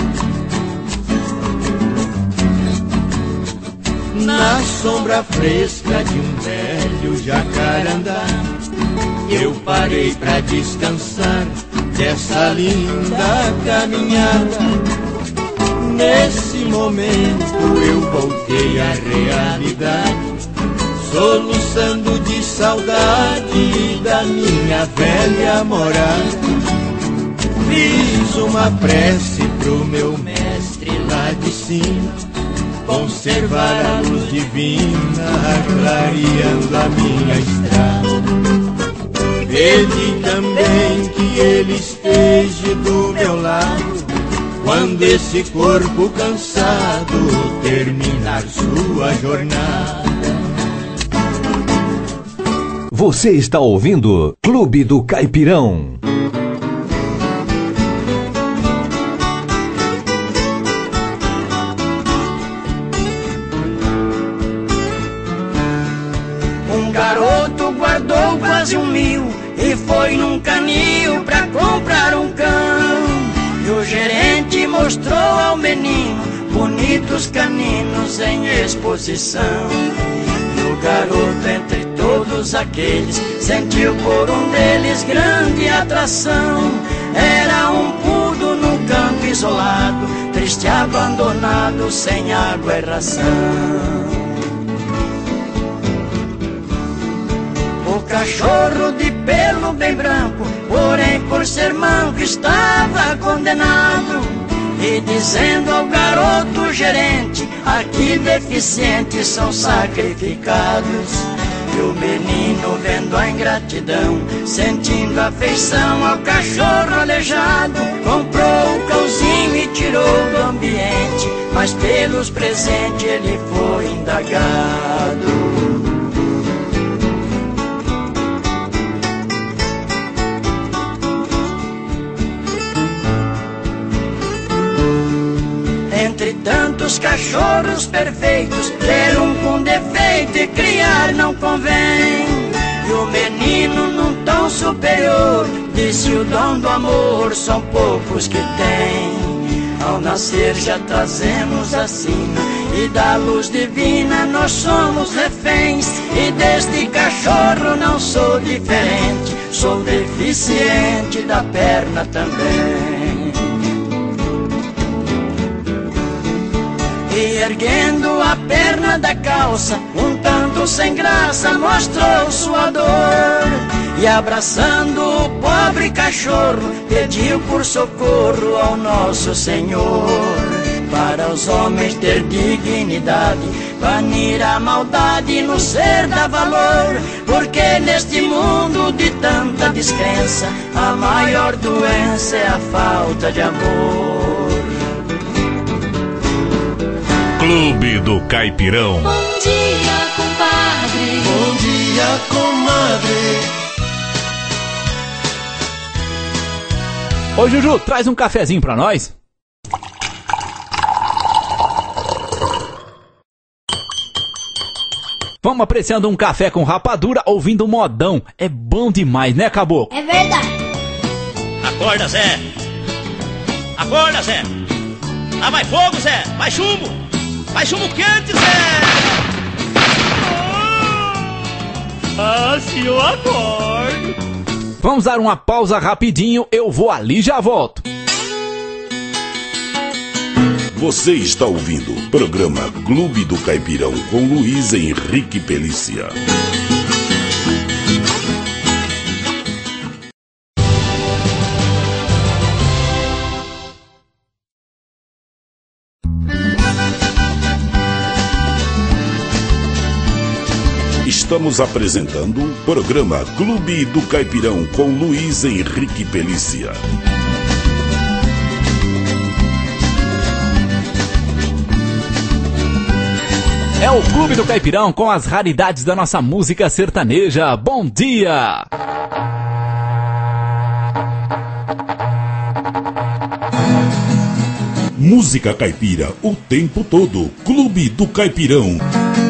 Speaker 7: Na sombra fresca de um velho jacarandá, eu parei pra descansar dessa linda caminhada. Nesse momento eu voltei à realidade, soluçando de saudade da minha velha morada. Fiz uma prece pro meu mestre lá de cima, conservar a luz divina clareando a minha estrada. Pedi também que ele esteja do meu lado quando esse corpo cansado terminar sua jornada.
Speaker 13: Você está ouvindo Clube do Caipirão.
Speaker 14: Um garoto guardou quase um mil e foi num canil pra comprar um cão. E o gerente mostrou ao menino bonitos caninos em exposição. E o garoto, entre todos aqueles, sentiu por um deles grande atração. Era um pudo num campo isolado, triste, abandonado, sem água e ração. O cachorro de pelo bem branco, porém por ser manco estava condenado. E dizendo ao garoto gerente, aqui deficientes são sacrificados. E o menino, vendo a ingratidão, sentindo afeição ao cachorro aleijado, comprou o cãozinho e tirou do ambiente, mas pelos presentes ele foi indagado. Entre tantos cachorros perfeitos, ter um com defeito leite criar não convém. E o menino num tom superior disse: o dom do amor são poucos que têm. Ao nascer já trazemos a sina, e da luz divina nós somos reféns. E desde cachorro não sou diferente, sou deficiente da perna também. E erguendo a perna da calça, um tanto sem graça, mostrou sua dor. E abraçando o pobre cachorro, pediu por socorro ao nosso Senhor. Para os homens ter dignidade, banir a maldade no ser dá valor. Porque neste mundo de tanta descrença, a maior doença é a falta de amor.
Speaker 12: Clube do Caipirão.
Speaker 15: Bom dia, compadre.
Speaker 2: Bom dia, comadre.
Speaker 3: Ô Juju, traz um cafezinho pra nós. Vamos apreciando um café com rapadura, ouvindo um modão. É bom demais, né, caboclo?
Speaker 15: É verdade.
Speaker 9: Acorda, Zé. Acorda, Zé. Ah, vai fogo, Zé. Vai chumbo. Vai chumbo quente, Zé.
Speaker 5: Ah, se eu acordo.
Speaker 3: Vamos dar uma pausa rapidinho, eu vou ali e já volto.
Speaker 1: Você está ouvindo o programa Clube do Caipirão com Luiz Henrique Pelícia. Estamos apresentando o programa Clube do Caipirão com Luiz Henrique Pelícia.
Speaker 3: É o Clube do Caipirão com as raridades da nossa música sertaneja. Bom dia!
Speaker 1: Música caipira o tempo todo. Clube do Caipirão.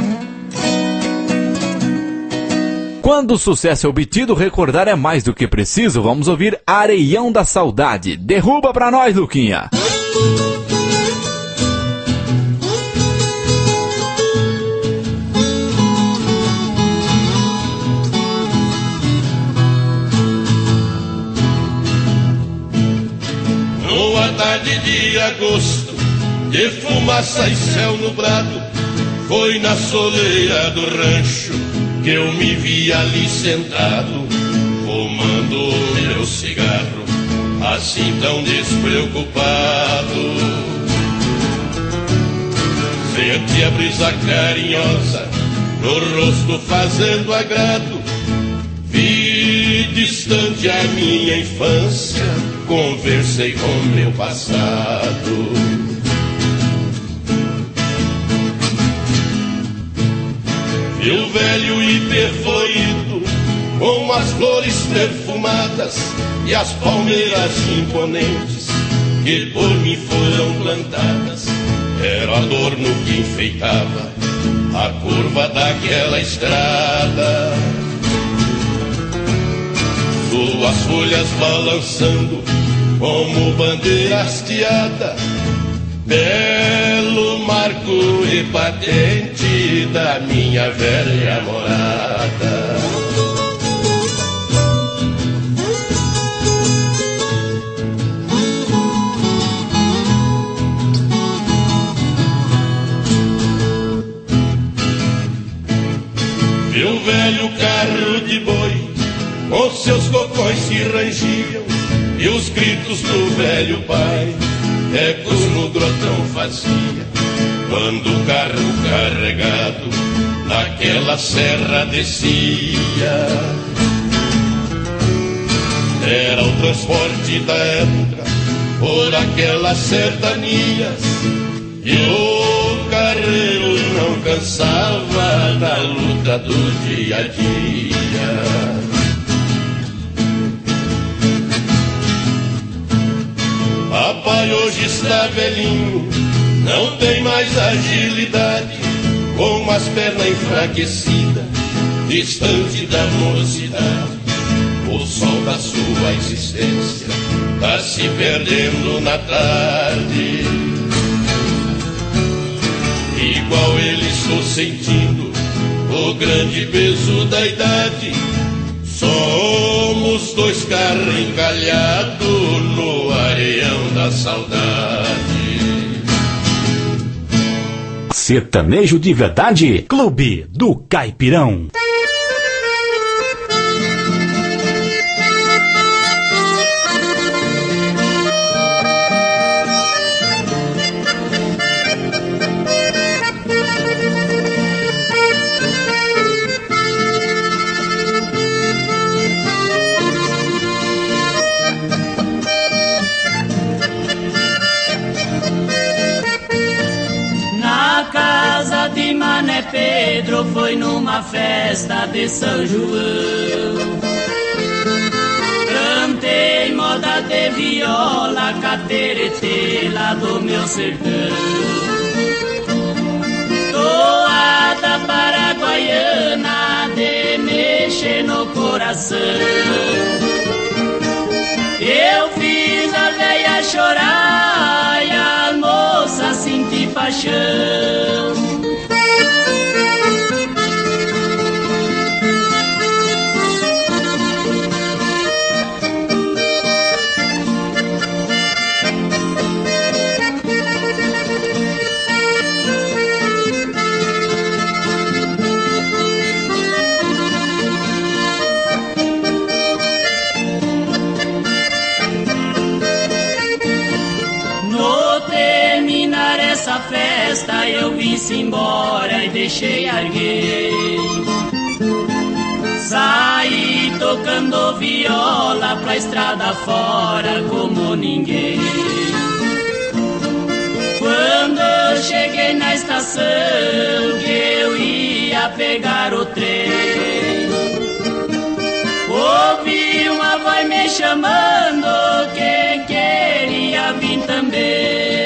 Speaker 3: Quando o sucesso é obtido, recordar é mais do que preciso. Vamos ouvir Areião da Saudade. Derruba pra nós, Luquinha.
Speaker 6: Numa tarde de agosto, de fumaça e céu nublado, foi na soleira do rancho que eu me vi ali sentado, fumando meu cigarro, assim tão despreocupado. Senti a brisa carinhosa no rosto fazendo agrado, vi distante a minha infância, conversei com meu passado. E o velho hiperflorido, com as flores perfumadas e as palmeiras imponentes que por mim foram plantadas, era adorno que enfeitava a curva daquela estrada. Suas folhas balançando como bandeira hasteada, belo marco e patente da minha velha morada. Meu velho carro de boi, com seus cocões que rangiam, e os gritos do velho pai, ecos no grotão fazia, quando o carro carregado naquela serra descia. Era o transporte da época por aquelas sertanias, e o carreiro não cansava da luta do dia a dia. Papai hoje está velhinho, não tem mais agilidade,
Speaker 16: com as pernas enfraquecidas, distante da mocidade. O sol da sua existência tá se perdendo na tarde. Igual ele estou sentindo o grande peso da idade. Somos dois carros encalhados no areião da saudade.
Speaker 3: Sertanejo de verdade, Clube do Caipirão.
Speaker 11: Pedro foi numa festa de São João. Cantei moda de viola, cateretê lá do meu sertão. Toada paraguaiana de mexer no coração. Eu fiz a velha chorar e a moça sentir paixão. Festa eu vim-se embora e deixei alguém. Saí tocando viola pra estrada fora como ninguém. Quando eu cheguei na estação que eu ia pegar o trem, ouvi uma voz me chamando, quem queria vir também.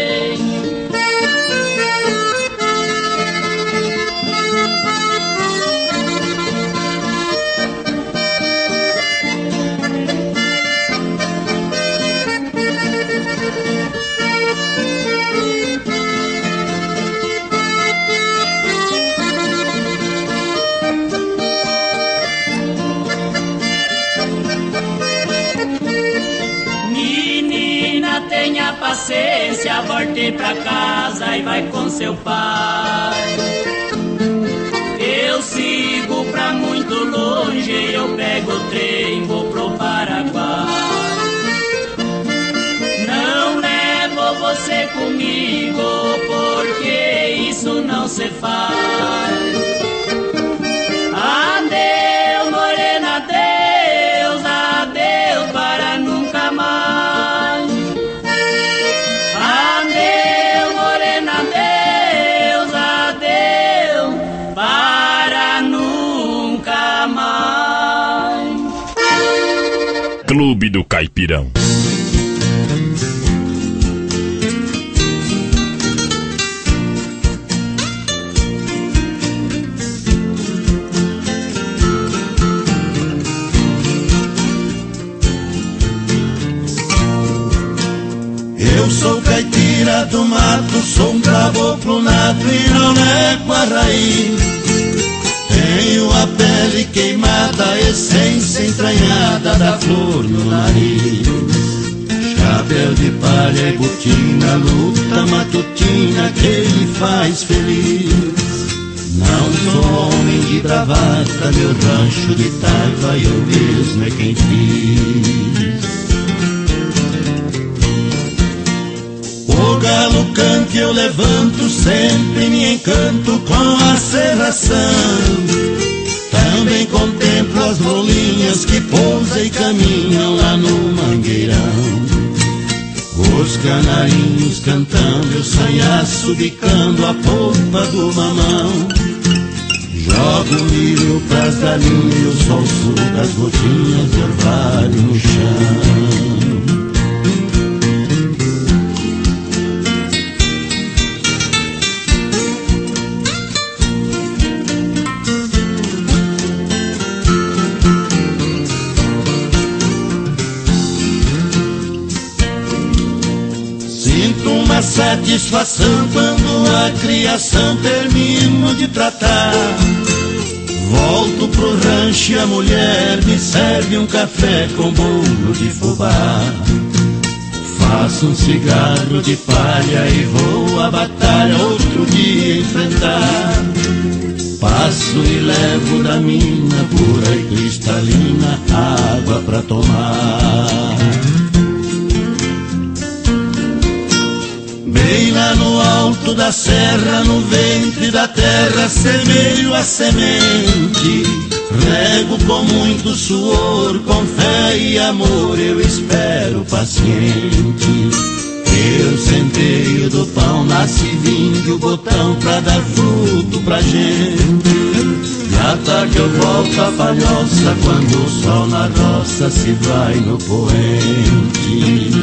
Speaker 11: Tenha paciência, volte pra casa e vai com seu pai. Eu sigo pra muito longe, eu pego o trem, vou pro Paraguai. Não levo você comigo, porque isso não se faz. Adeus, morena, adeus, adeus para nunca mais.
Speaker 12: Clube do Caipirão.
Speaker 2: Eu sou caipira do mato, sou um caboclo nato e não nego a raiz. Tenho a pele queimada, a essência entranhada da flor no nariz. Chapéu de palha e botina, luta matutina que me faz feliz. Não sou homem de bravata, meu rancho de taipa eu mesmo é quem fiz. O galo canta e eu levanto, sempre me encanto com a serração. Também contemplo as rolinhas que pousam e caminham lá no mangueirão. Os canarinhos cantando, eu sanhaço bicando a polpa do mamão. Jogo milho pras galinhas e o sol suga as gotinhas de orvalho no chão.
Speaker 7: satisfação quando a criação termino de tratar. Volto pro rancho e a mulher me serve um café com bolo de fubá. Faço um cigarro de palha e vou à batalha outro dia enfrentar. Passo e levo da mina pura e cristalina água pra tomar. Bem lá no alto da serra, no ventre da terra, semeio a semente. Rego com muito suor, com fé e amor, eu espero paciente. Eu centeio do pão, nasce vinho, botão pra dar fruto pra gente. E à tarde eu volto a palhoça, quando o sol na roça se vai no poente.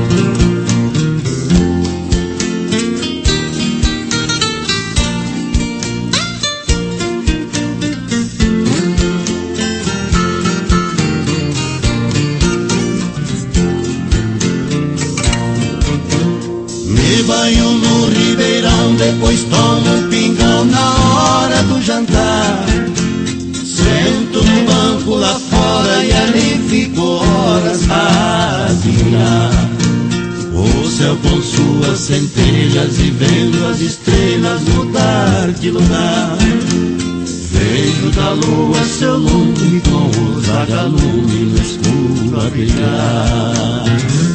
Speaker 7: Banho no ribeirão, depois tomo um pingão na hora do jantar. Sento no banco lá fora e ali fico horas a adivinhar o céu com suas centelhas e vendo as estrelas mudar de lugar. Vejo da lua seu lume com os vagalumes no escuro a brilhar.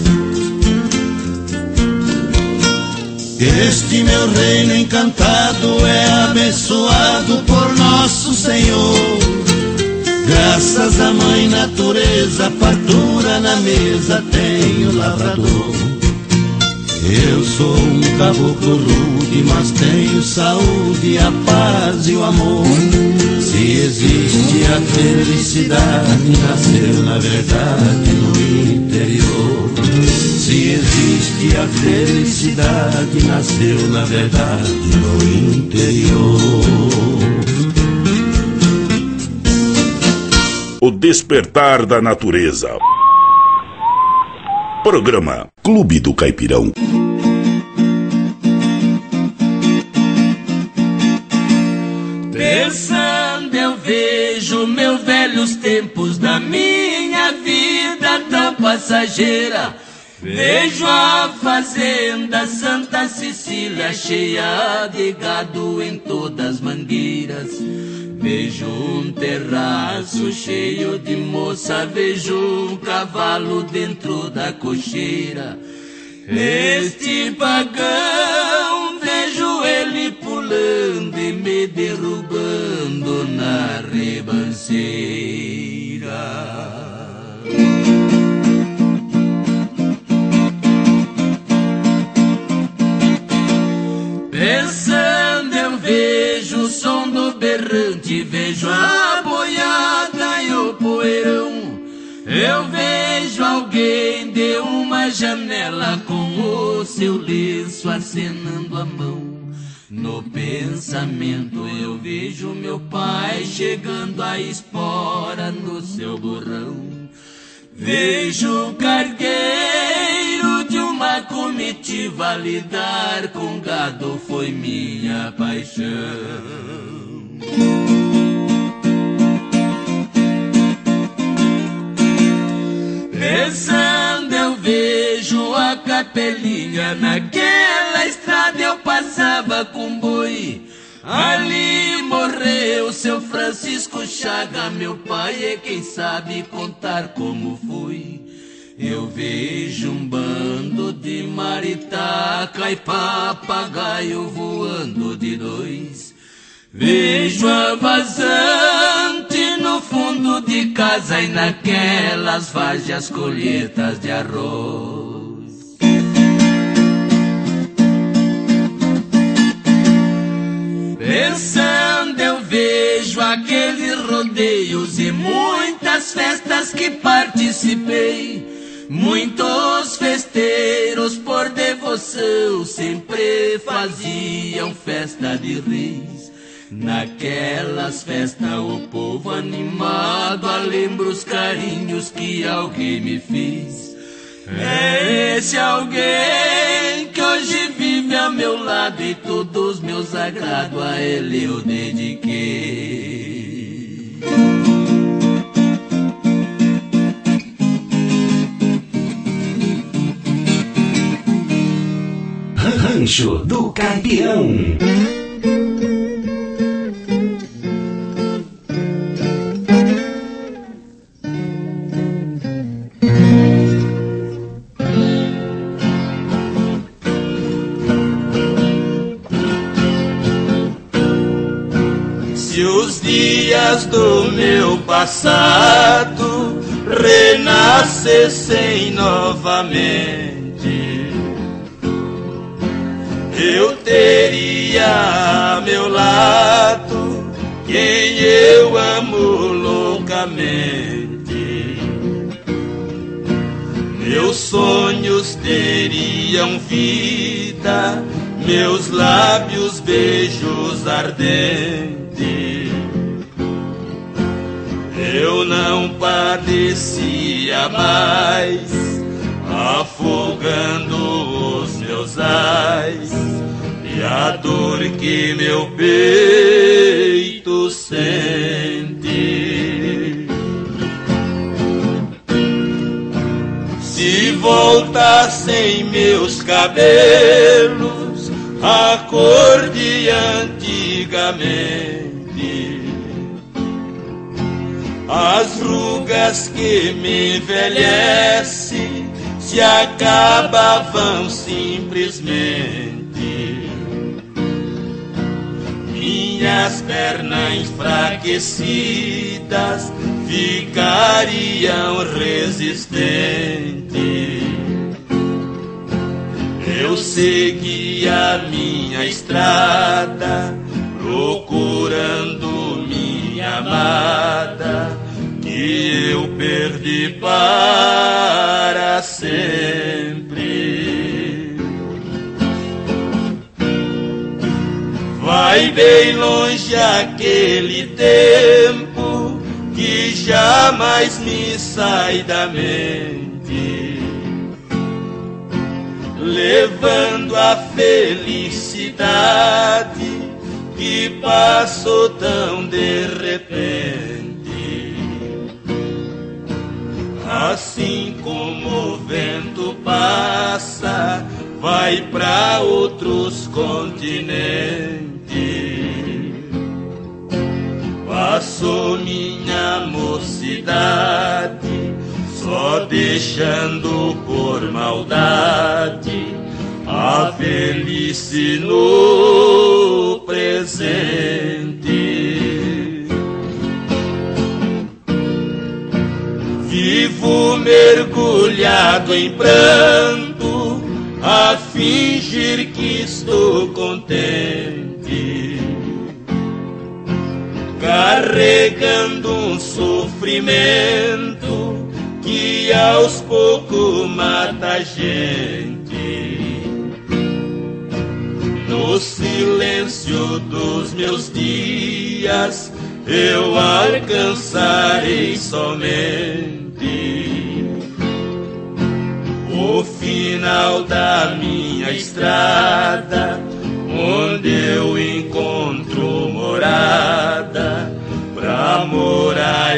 Speaker 7: Este meu reino encantado é abençoado por nosso Senhor. Graças à mãe natureza, fartura na mesa tenho lavrador. Eu sou um caboclo rude, mas tenho saúde, a paz e o amor. Se existe a felicidade, nasceu na verdade no interior. Se existe a felicidade, nasceu na verdade no interior.
Speaker 1: O despertar da natureza. Programa Clube do Caipirão.
Speaker 11: Pensando eu vejo meus velhos tempos da minha vida tão passageira. Vejo a fazenda Santa Cecília cheia de gado em todas as mangueiras. Vejo um terraço cheio de moça, vejo um cavalo dentro da cocheira. Este pagão, vejo ele pulando e me derrubando na ribanceira. Pensando eu vejo o som do berrante, vejo a boiada e o poeirão. Eu vejo alguém de uma janela com o seu lenço acenando a mão. No pensamento eu vejo meu pai chegando à espora no seu burrão. Vejo o cargueiro de uma comitiva, lidar com gado foi minha paixão. Pensando eu vejo a capelinha, naquela estrada eu passava com boi. Ali morreu seu Francisco Chaga, meu pai é quem sabe contar como foi. Eu vejo um bando de maritaca e papagaio voando de dois. Vejo a vazante no fundo de casa e naquelas varjas colheitas de arroz. Pensando eu vejo aqueles rodeios e muitas festas que participei. Muitos festeiros por devoção sempre faziam festa de reis. Naquelas festas o povo animado lembra os carinhos que alguém me fez. É esse alguém que
Speaker 10: hoje vive ao meu lado e todos meus agrados a ele eu dediquei.
Speaker 13: Rancho do Caipirão.
Speaker 10: Se os dias do meu passado renascessem novamente, eu teria a meu lado quem eu amo loucamente. Meus sonhos teriam vida, meus lábios beijos ardentes. Eu não padecia mais, afogando os meus ais, e a dor que meu peito sente. Se voltassem meus cabelos a cor de antigamente, as rugas que me envelhecem se acabavam simplesmente. Minhas pernas enfraquecidas ficariam resistentes. Eu segui a minha estrada procurando minha amada, que eu perdi para sempre. Vai bem longe aquele tempo que jamais me sai da mente, levando a felicidade que passou tão de repente. Assim como o vento passa, vai pra outros continentes. Passou minha mocidade, só deixando por maldade a velhice no presente. Vivo mergulhado em pranto, a fingir que estou contente, carregando um sofrimento que aos poucos mata a gente. No silêncio dos meus dias eu alcançarei somente o final da minha estrada, onde eu encontro morada pra morar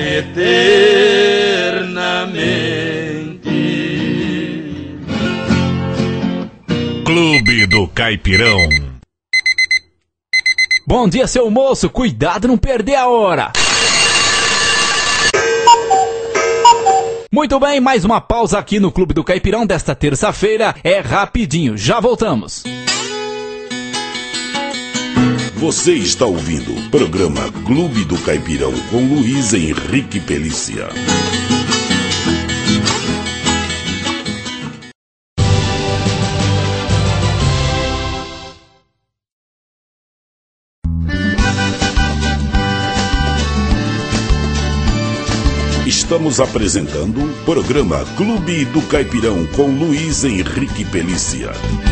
Speaker 10: eternamente.
Speaker 12: Clube do Caipirão.
Speaker 3: Bom dia, seu moço, cuidado não perder a hora. Muito bem, mais uma pausa aqui no Clube do Caipirão desta terça-feira. É rapidinho, já voltamos.
Speaker 1: Você está ouvindo o programa Clube do Caipirão com Luiz Henrique Pelícia. Estamos apresentando o programa Clube do Caipirão com Luiz Henrique Pelícia.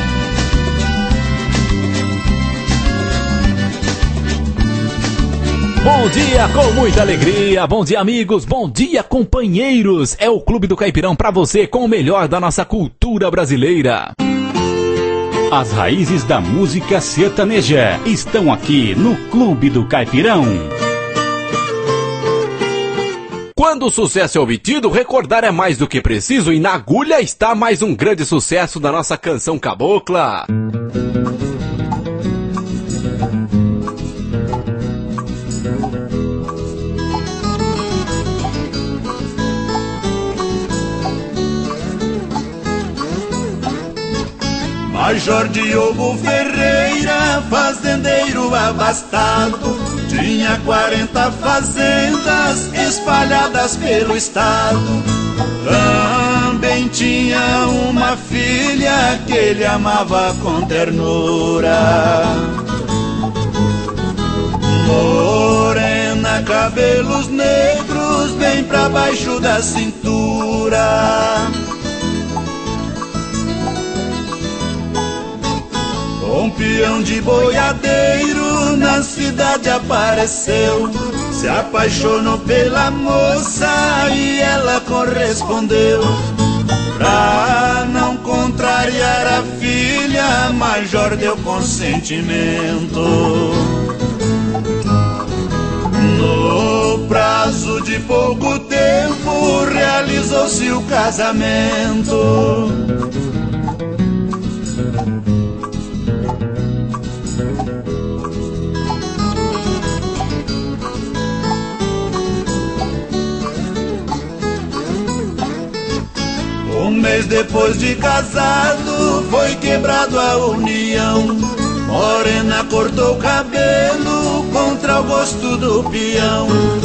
Speaker 3: Bom dia com muita alegria, bom dia amigos, bom dia companheiros. É o Clube do Caipirão pra você com o melhor da nossa cultura brasileira.
Speaker 17: As raízes da música sertaneja estão aqui no Clube do Caipirão.
Speaker 3: Quando o sucesso é obtido, recordar é mais do que preciso, e na agulha está mais um grande sucesso da nossa canção cabocla.
Speaker 7: Major Diogo Ferreira, fazendeiro abastado, tinha quarenta fazendas espalhadas pelo estado. Também tinha uma filha que ele amava com ternura. Morena, cabelos negros bem pra baixo da cintura. Um peão de boiadeiro na cidade apareceu, se apaixonou pela moça e ela correspondeu. Pra não contrariar a filha, Major deu consentimento. No prazo de pouco tempo realizou-se o casamento. Um mês depois de casado foi quebrado a união. Morena cortou o cabelo contra o gosto do peão.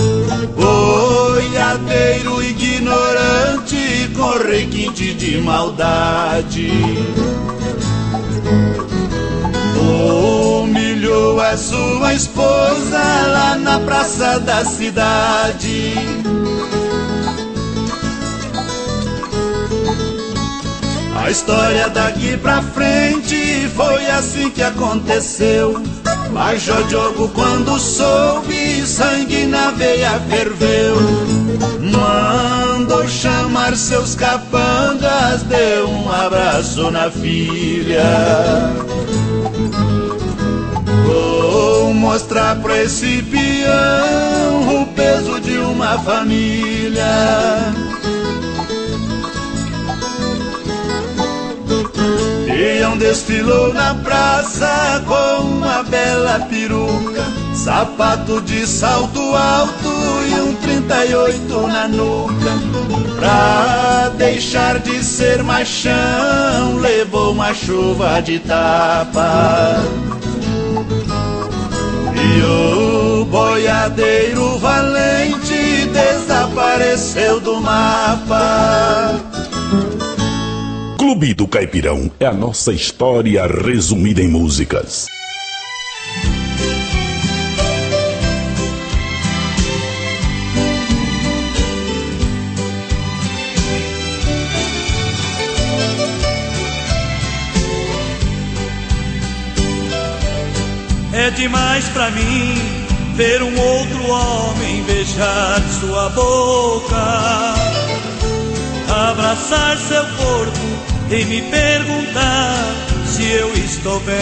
Speaker 7: Boiadeiro ignorante com requinte de maldade, humilhou a sua esposa lá na praça da cidade. A história daqui pra frente foi assim que aconteceu. Major Diogo, quando soube, sangue na veia ferveu. Mandou chamar seus capangas, deu um abraço na filha. Vou mostrar pra esse peão o peso de uma família. Peão desfilou na praça com uma bela peruca, sapato de salto alto e um trinta e oito na nuca. Pra deixar de ser machão, levou uma chuva de tapa. E o boiadeiro valente desapareceu do mapa.
Speaker 1: Clube do Caipirão é a nossa história resumida em músicas.
Speaker 18: É demais pra mim ver um outro homem beijar sua boca, abraçar seu corpo e me perguntar se eu estou bem.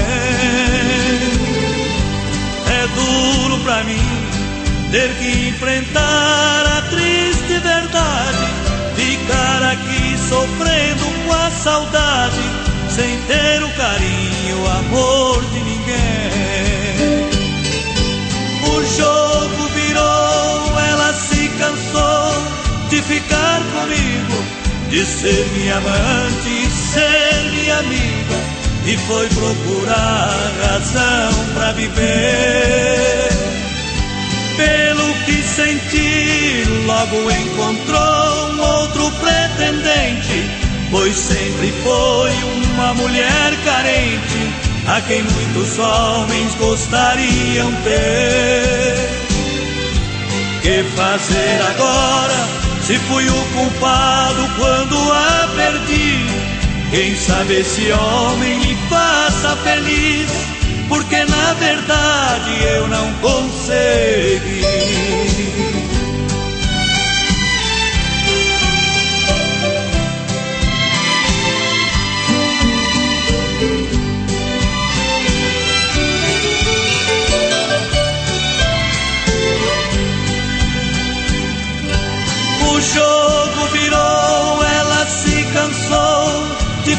Speaker 18: É duro pra mim ter que enfrentar a triste verdade, ficar aqui sofrendo com a saudade, sem ter o carinho, o amor de ninguém. O jogo virou, ela se cansou de ficar comigo, de ser minha amante, ser minha amiga, e foi procurar razão pra viver. Pelo que senti, logo encontrou um outro pretendente, pois sempre foi uma mulher carente, a quem muitos homens gostariam ter. Que fazer agora, se fui o culpado quando a perdi? Quem sabe esse homem me faça feliz, porque na verdade eu não consegui.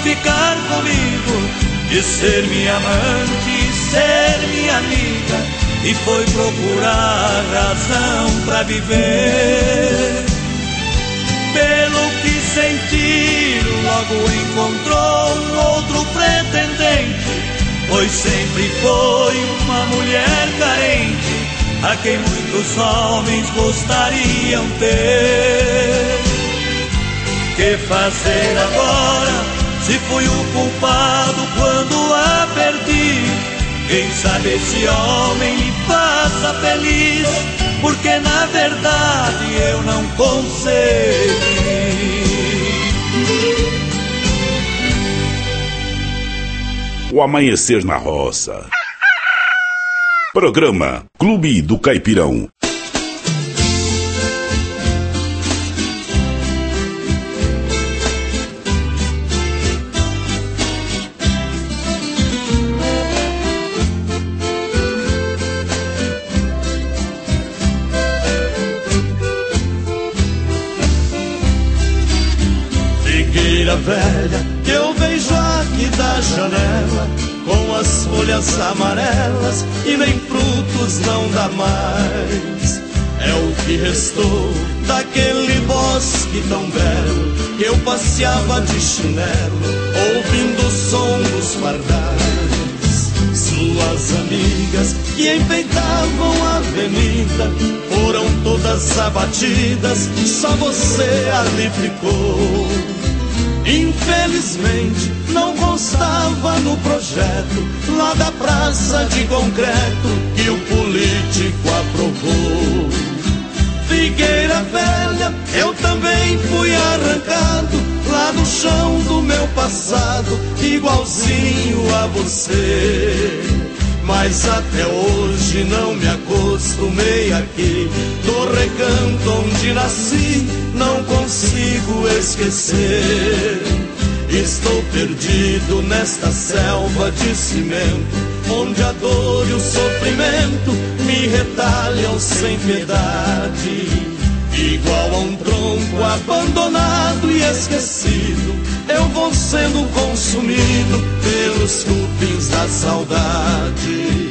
Speaker 18: ficar comigo, de ser minha amante, ser minha amiga, e foi procurar razão pra viver. Pelo que sentir, logo encontrou outro pretendente, pois sempre foi uma mulher carente, a quem muitos homens gostariam ter. Que fazer agora, se fui o culpado quando a perdi? Quem sabe esse homem me faça feliz, porque na verdade eu não consegui.
Speaker 1: O Amanhecer na Roça. Programa Clube do Caipirão.
Speaker 7: Figueira velha que eu vejo aqui da janela, com as folhas amarelas e nem frutos não dá mais. É o que restou daquele bosque tão belo, que eu passeava de chinelo, ouvindo o som dos pardais. Suas amigas que enfeitavam a avenida foram todas abatidas, só você ali ficou. Infelizmente não constava no projeto lá da praça de concreto que o político aprovou. Figueira velha, eu também fui arrancado lá do chão do meu passado, igualzinho a você. Mas até hoje não me acostumei aqui, do recanto onde nasci, não consigo esquecer. Estou perdido nesta selva de cimento, onde a dor e o sofrimento me retalham sem piedade. Igual a um tronco abandonado e esquecido, eu vou sendo consumido pelos cupins da saudade.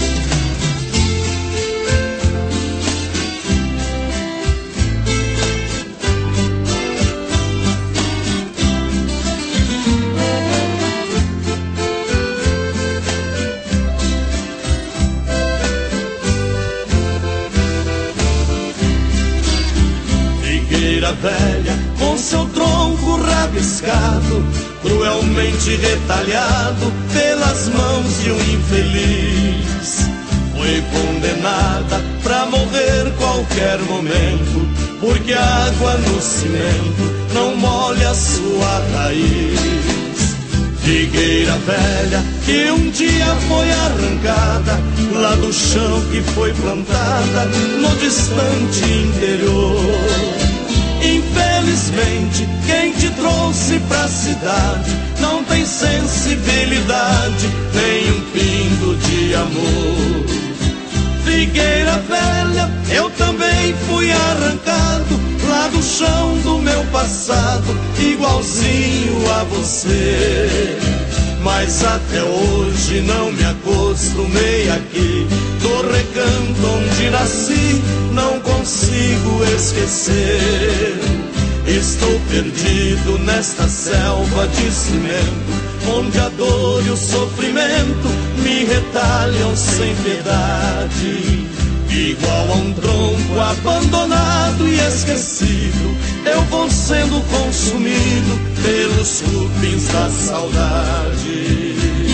Speaker 7: Figueira velha, com seu tronco rabiscado, cruelmente retalhado pelas mãos de um infeliz, foi condenada pra morrer qualquer momento, porque a água no cimento não molha sua raiz. Figueira velha que um dia foi arrancada lá do chão que foi plantada no distante interior. Infelizmente, quem te trouxe pra cidade não tem sensibilidade, nem um pingo de amor. Figueira velha, eu também fui arrancado lá do chão do meu passado, igualzinho a você. Mas até hoje não me acostumei aqui, do recanto onde nasci, não consigo esquecer. Estou perdido nesta selva de cimento, onde a dor e o sofrimento me retalham sem piedade. Igual a um tronco abandonado e esquecido, eu vou sendo consumido pelos cupins da saudade.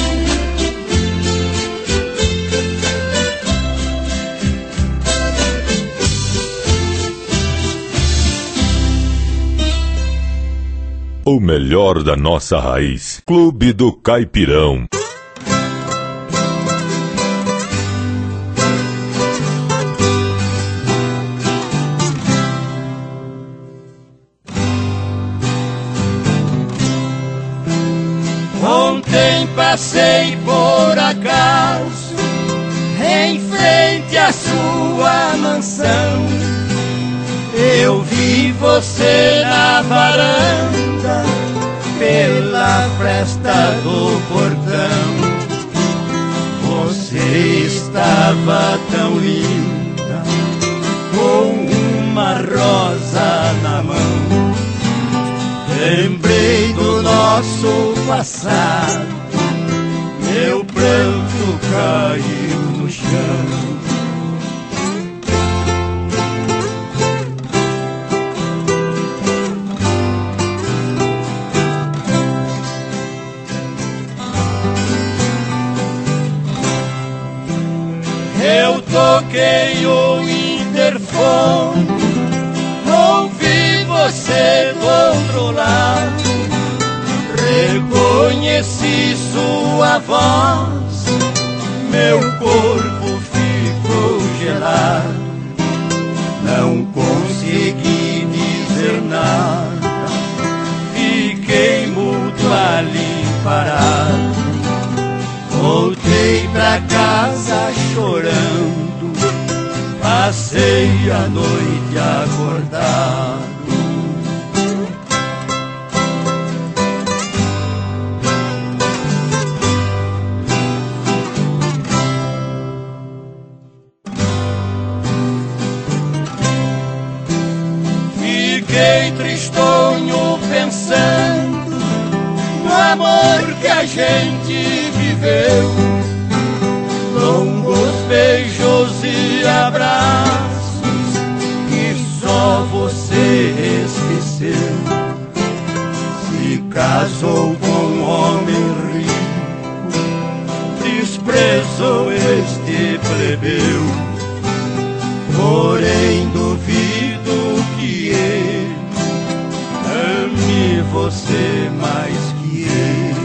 Speaker 4: O melhor da nossa raiz. Clube do Caipirão.
Speaker 7: Ontem passei por acaso em frente à sua mansão. Eu vi você na varanda, pela fresta do portão. Você estava tão linda, com uma rosa na mão. Lembrei do nosso passado, meu pranto caiu no chão. Eu toquei o interfone, ouvi você do outro lado, reconheci sua voz, meu corpo ficou gelado, não consegui dizer nada, fiquei mudo ali parado. Voltei pra casa chorando, passei a noite acordado. Fiquei tristonho pensando no amor que a gente viveu, longos beijos e abraços que só você esqueceu. Se casou com um homem rico, desprezou este plebeu, porém duvido que ele ame você mais que eu.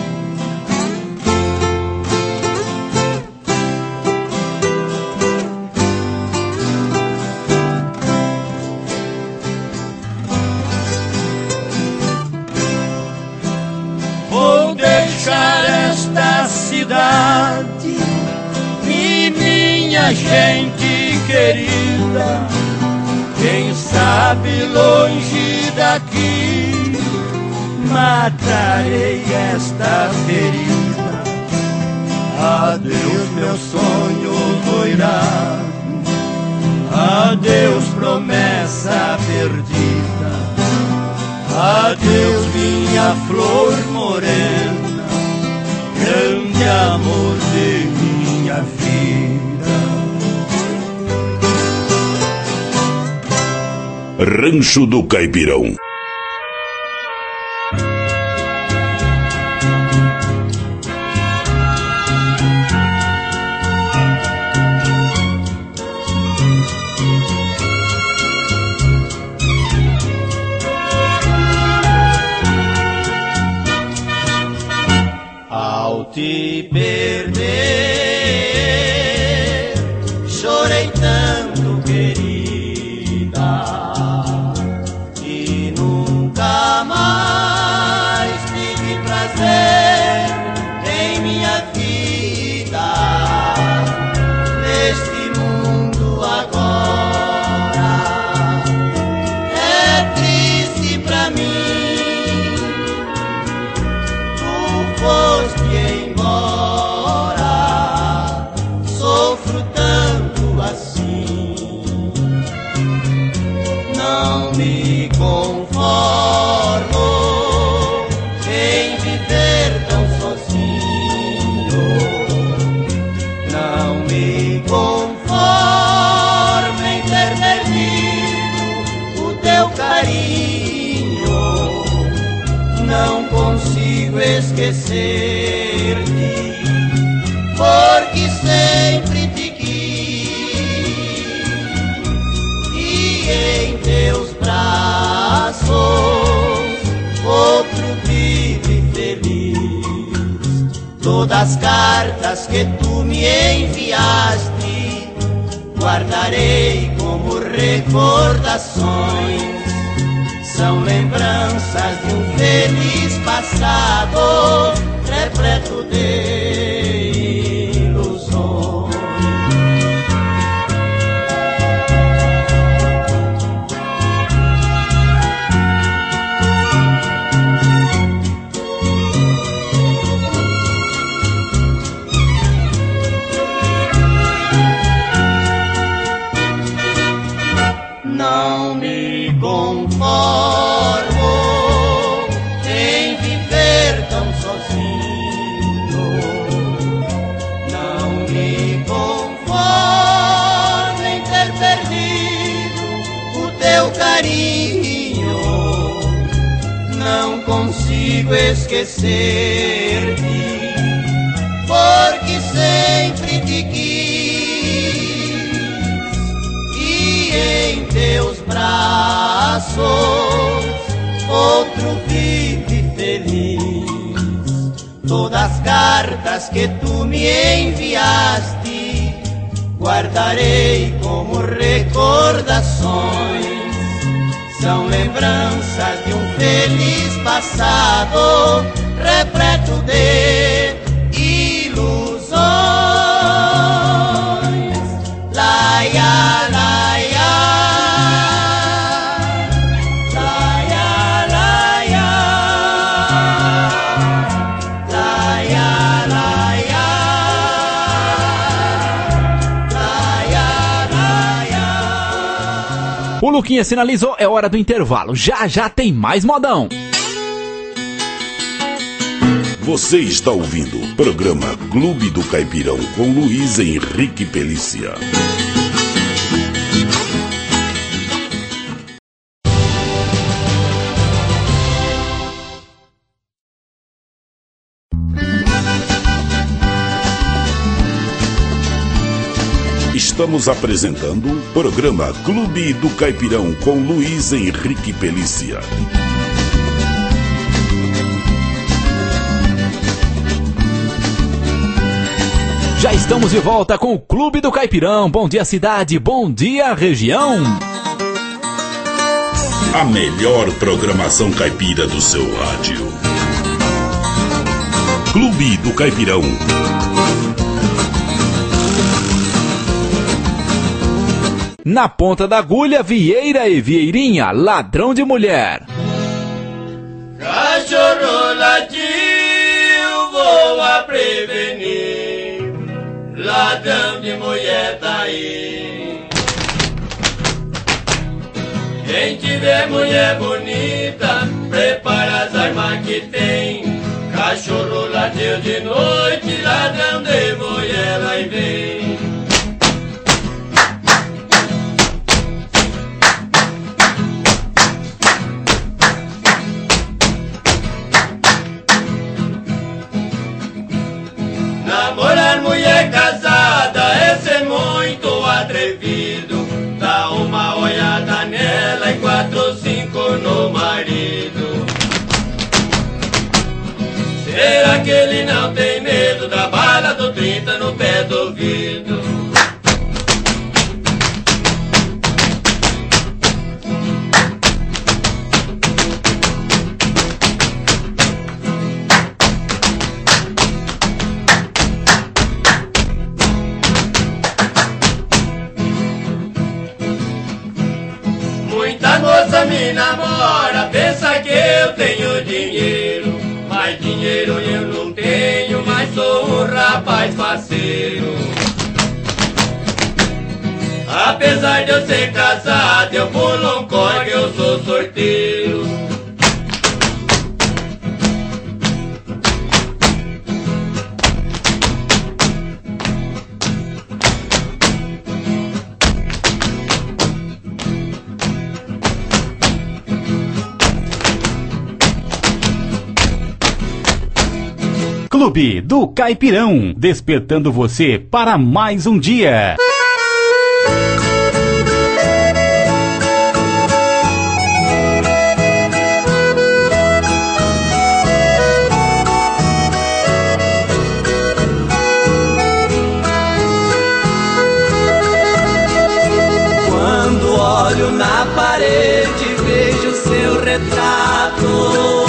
Speaker 7: Vou deixar esta cidade e minha gente querida, quem sabe longe daqui matarei esta ferida. Adeus meu sonho doirado, adeus promessa perdida, adeus minha flor morena, grande amor de minha vida.
Speaker 1: Rancho do Caipirão.
Speaker 7: Ao te perder, chorei tanto, querida, e nunca mais tive prazer em minha vida. Neste mundo agora é triste pra mim, tu foste embora, sofro tanto assim, não me conformo em viver tão sozinho, não me conformo em ter perdido o teu carinho, não consigo esquecer-te, porque sempre te quis, e em teus braços outro vive feliz. Todas as cartas que tu me enviaste guardarei como recordações, são lembranças de um feliz passado repleto de ilusões. conformo em viver tão sozinho. Não me conformo em ter perdido o teu carinho. Não consigo esquecer-te, porque sempre te quis, e em teus braços outro vive feliz. Todas as cartas que tu me enviaste guardarei como recordações. São lembranças de um feliz passado repleto de ilusões. Laia, laia, laia, laia, laia, laia, laia, laia.
Speaker 3: O Luquinha sinalizou, é hora do intervalo. Já já tem mais modão.
Speaker 1: Você está ouvindo o programa Clube do Caipirão com Luiz Henrique Pelícia. Estamos apresentando o programa Clube do Caipirão com Luiz Henrique Pelícia.
Speaker 3: Já estamos de volta com o Clube do Caipirão. Bom dia, cidade. Bom dia, região.
Speaker 1: A melhor programação caipira do seu rádio. Clube do Caipirão.
Speaker 3: Na ponta da agulha, Vieira e Vieirinha, ladrão de mulher.
Speaker 7: Cachorro latiu, vou a prevenir. Ladrão de mulher tá aí. Quem tiver mulher bonita, prepara as armas que tem. Cachorro latiu de noite, ladrão de mulher lá vem. Namorar mulher casada é ser muito atrevido. Dá uma olhada nela e quatro ou cinco no marido. Será que ele não tem medo da bala do trinta no pé do ouvido? Moça me namora, pensa que eu tenho dinheiro. Mas dinheiro eu não tenho, mas sou um rapaz faceiro. Apesar de eu ser casado, eu pulo um corgue, eu sou sorteiro.
Speaker 17: Clube do Caipirão, despertando você para mais um dia.
Speaker 7: Quando olho na parede, vejo seu retrato.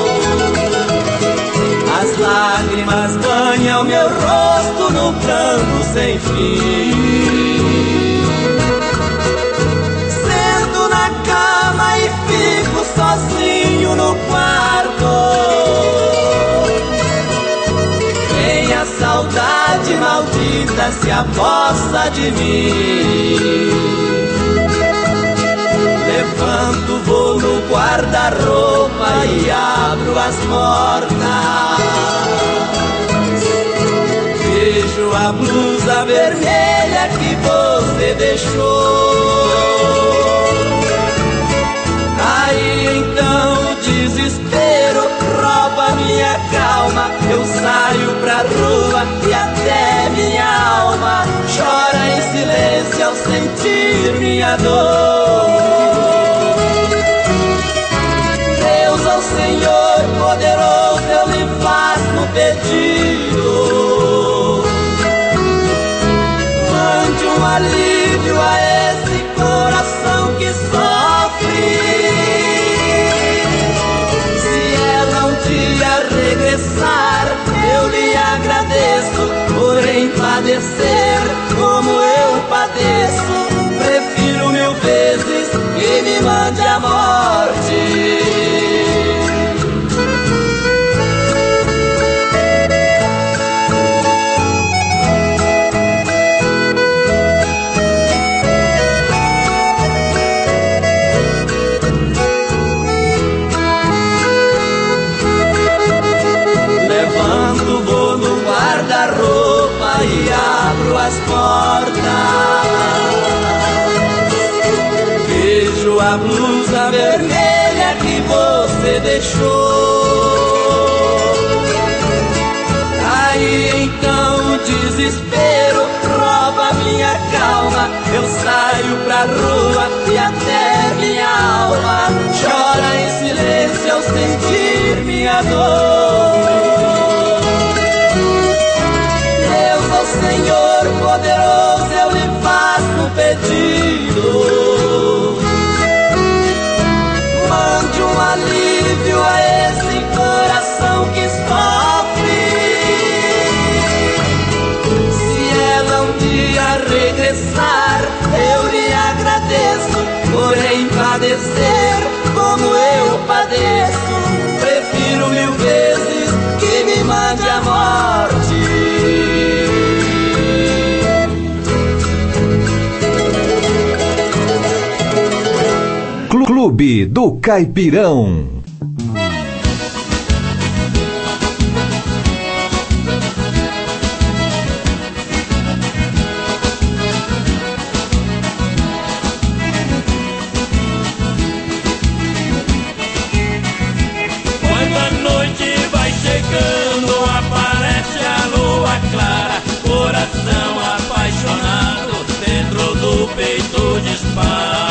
Speaker 7: As lágrimas banham meu rosto no pranto sem fim. Sento na cama e fico sozinho no quarto. Vem a saudade maldita, se aposta de mim. Levanto, vou vou no guarda-roupa e abro as portas. Vejo a blusa vermelha que você deixou. Aí então o desespero rouba minha calma. Eu saio pra rua e até minha alma chora em silêncio ao sentir minha dor. Deus, ó Senhor poderoso, eu lhe faço um pedido. Mande um alívio a esse coração que sofre. Se ela um dia regressar, eu lhe agradeço por padecer como eu padeço. Prefiro mil vezes que me mande a morte. Levanto, vou no guarda-roupa e abro as portas. Vejo a blusa vermelha que você deixou. Aí então o desespero rouba minha calma. Eu saio pra rua e até minha alma chora em silêncio ao sentir minha dor. Senhor poderoso, eu lhe faço um pedido. Mande um alívio a esse coração que sofre. Se ela um dia regressar, eu lhe agradeço por padecer como eu padeço. Prefiro mil vezes que me mande a morte.
Speaker 13: Clube do Caipirão.
Speaker 11: Quando a noite vai chegando, aparece a lua clara. Coração apaixonado dentro do peito dispara.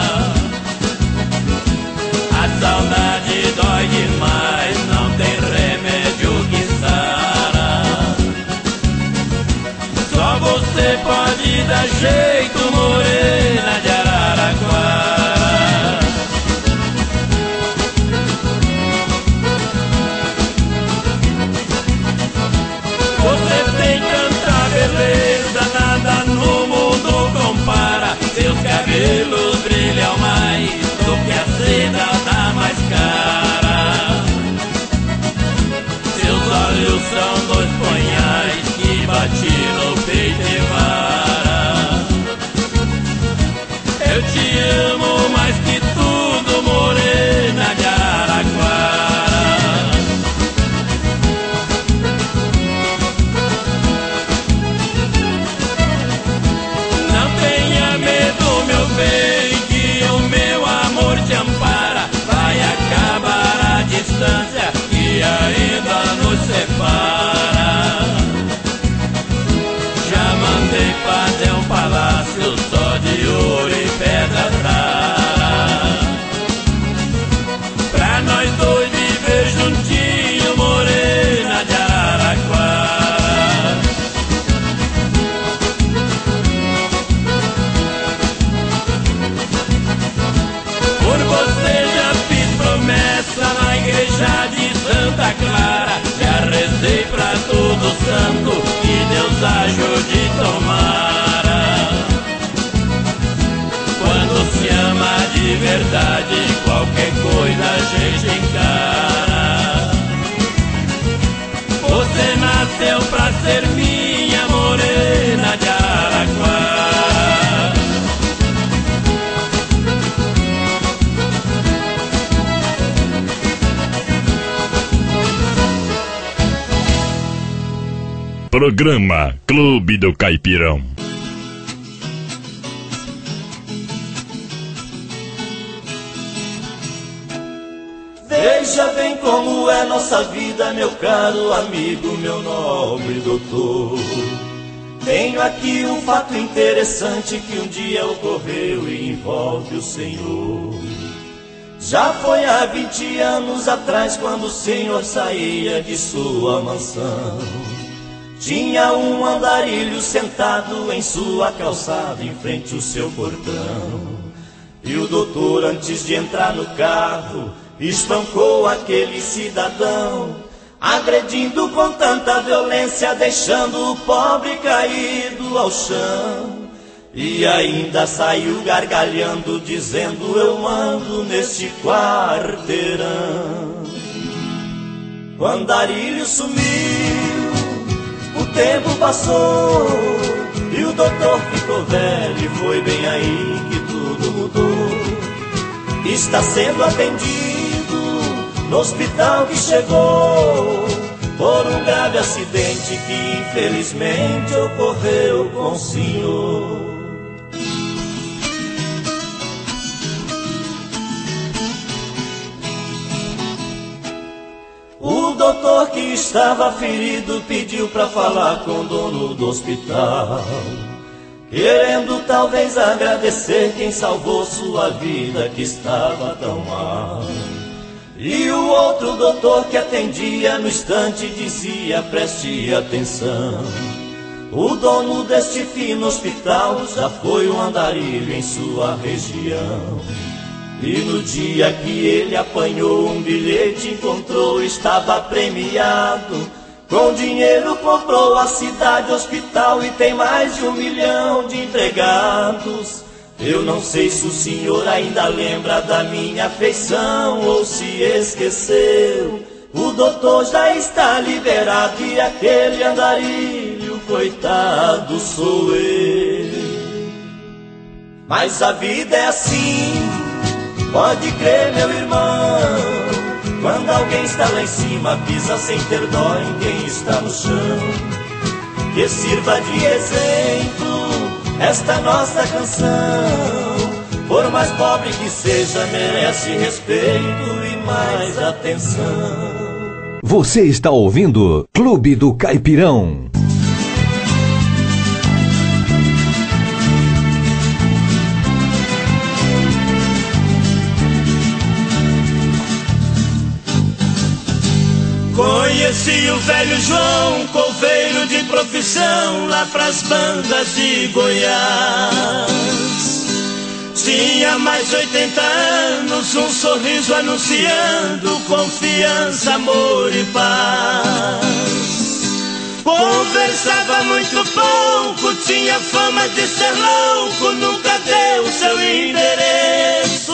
Speaker 11: Saudade dói demais, não tem remédio que sara. Só você pode dar jeito, morena de Araraquara. Você tem tanta beleza, nada no mundo compara. Seus cabelos brilham mais do que a seda da mais cara. Seus olhos são dois punhais que bate no peito e vara.
Speaker 12: Programa Clube do Caipirão.
Speaker 7: Veja bem como é nossa vida, meu caro amigo, meu nobre doutor. Tenho aqui um fato interessante que um dia ocorreu e envolve o Senhor. Já foi há vinte anos atrás, quando o Senhor saía de sua mansão. Tinha um andarilho sentado em sua calçada, em frente ao seu portão. E o doutor, antes de entrar no carro, espancou aquele cidadão, agredindo com tanta violência, deixando o pobre caído ao chão. E ainda saiu gargalhando, dizendo: eu mando neste quarteirão. O andarilho sumiu, o tempo passou, e o doutor ficou velho, e foi bem aí que tudo mudou. Está sendo atendido no hospital que chegou, por um grave acidente que infelizmente ocorreu com o senhor. O doutor que estava ferido pediu para falar com o dono do hospital, querendo talvez agradecer quem salvou sua vida que estava tão mal. E o outro doutor que atendia no instante dizia: preste atenção, o dono deste fino hospital já foi um andarilho em sua região. E no dia que ele apanhou um bilhete, encontrou, estava premiado. Com dinheiro comprou a cidade, hospital, e tem mais de um milhão de empregados. Eu não sei se o senhor ainda lembra da minha afeição ou se esqueceu. O doutor já está liberado e aquele andarilho, coitado, sou eu. Mas a vida é assim, pode crer, meu irmão. Quando alguém está lá em cima, pisa sem ter dó em quem está no chão. Que sirva de exemplo esta nossa canção. Por mais pobre que seja, merece respeito e mais atenção.
Speaker 13: Você está ouvindo Clube do Caipirão.
Speaker 7: Conheci o velho João, coveiro de profissão, lá pras bandas de Goiás. Tinha mais de oitenta anos, um sorriso anunciando confiança, amor e paz. Conversava muito pouco, tinha fama de ser louco, nunca deu seu endereço.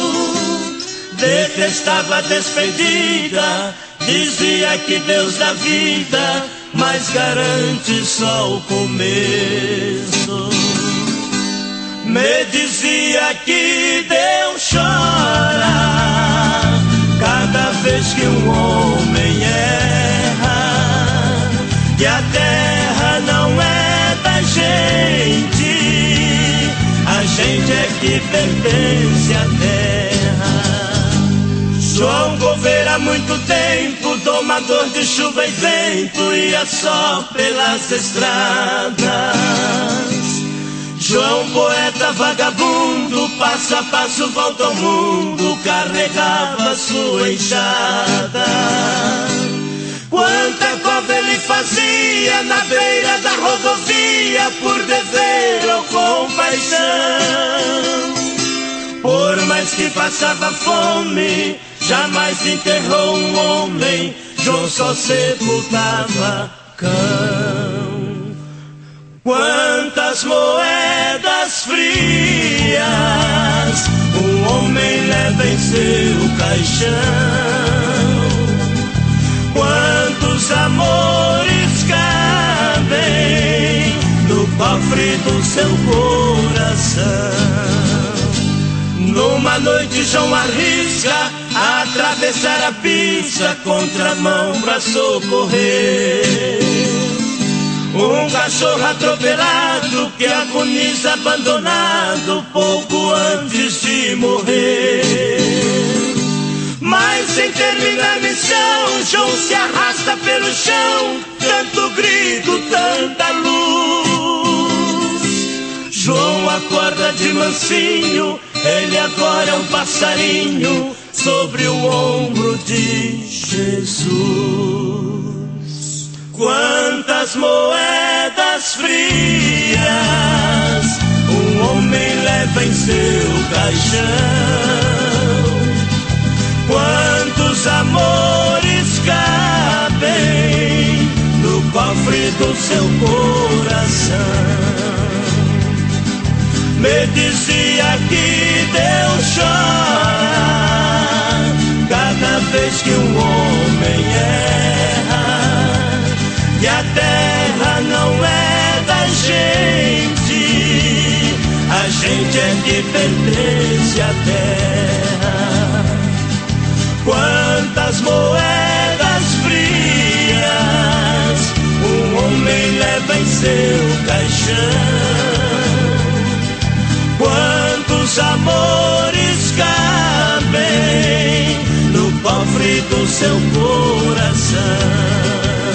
Speaker 7: Detestava a despedida, dizia que Deus dá vida, mas garante só o começo. Me dizia que Deus chora cada vez que um homem erra, que a terra não é da gente, a gente é que pertence à terra. João Gouveia há muito tempo, domador de chuva e vento, ia só pelas estradas. João poeta vagabundo, passo a passo volta ao mundo, carregava sua enxada. Quanta cova ele fazia na beira da rodovia, por dever ou compaixão. Por mais que passava fome, jamais enterrou um homem, João só sepultava cão. Quantas moedas frias um homem leva em seu caixão, quantos amores cabem no cofre do seu coração. Numa noite João arrisca atravessar a pista, contramão pra socorrer. Um cachorro atropelado que agoniza abandonado pouco antes de morrer. Mas sem terminar a missão, João se arrasta pelo chão, tanto grito, tanta luz. João acorda de mansinho, ele agora é um passarinho sobre o ombro de Jesus. Quantas moedas frias um homem leva em seu caixão, quantos amores cabem no cofre do seu coração. Me dizia que Deus chora cada vez que um homem erra, que a terra não é da gente, a gente é que pertence à terra. Quantas moedas frias um homem leva em seu caixão, quantos amores cabem no cofre do seu coração.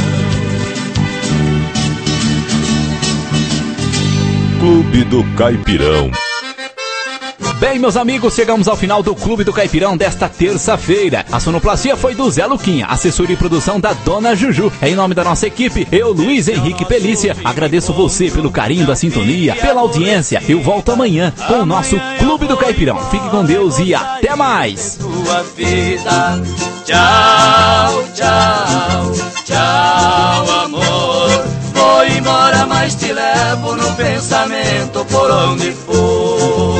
Speaker 4: Clube do Caipirão.
Speaker 3: Bem, meus amigos, chegamos ao final do Clube do Caipirão desta terça-feira. A sonoplastia foi do Zé Luquinha, assessoria e produção da Dona Juju. Em nome da nossa equipe, eu, Luiz Henrique Pelícia, agradeço você pelo carinho da sintonia, pela audiência. Eu volto amanhã com o nosso Clube do Caipirão. Fique com Deus e até mais.
Speaker 10: Tua vida. Tchau, tchau, tchau, amor. Vou embora, mas te levo no pensamento por onde for.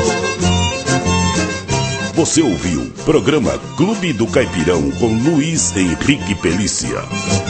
Speaker 1: Você ouviu programa Clube do Caipirão com Luiz Henrique Pelícia.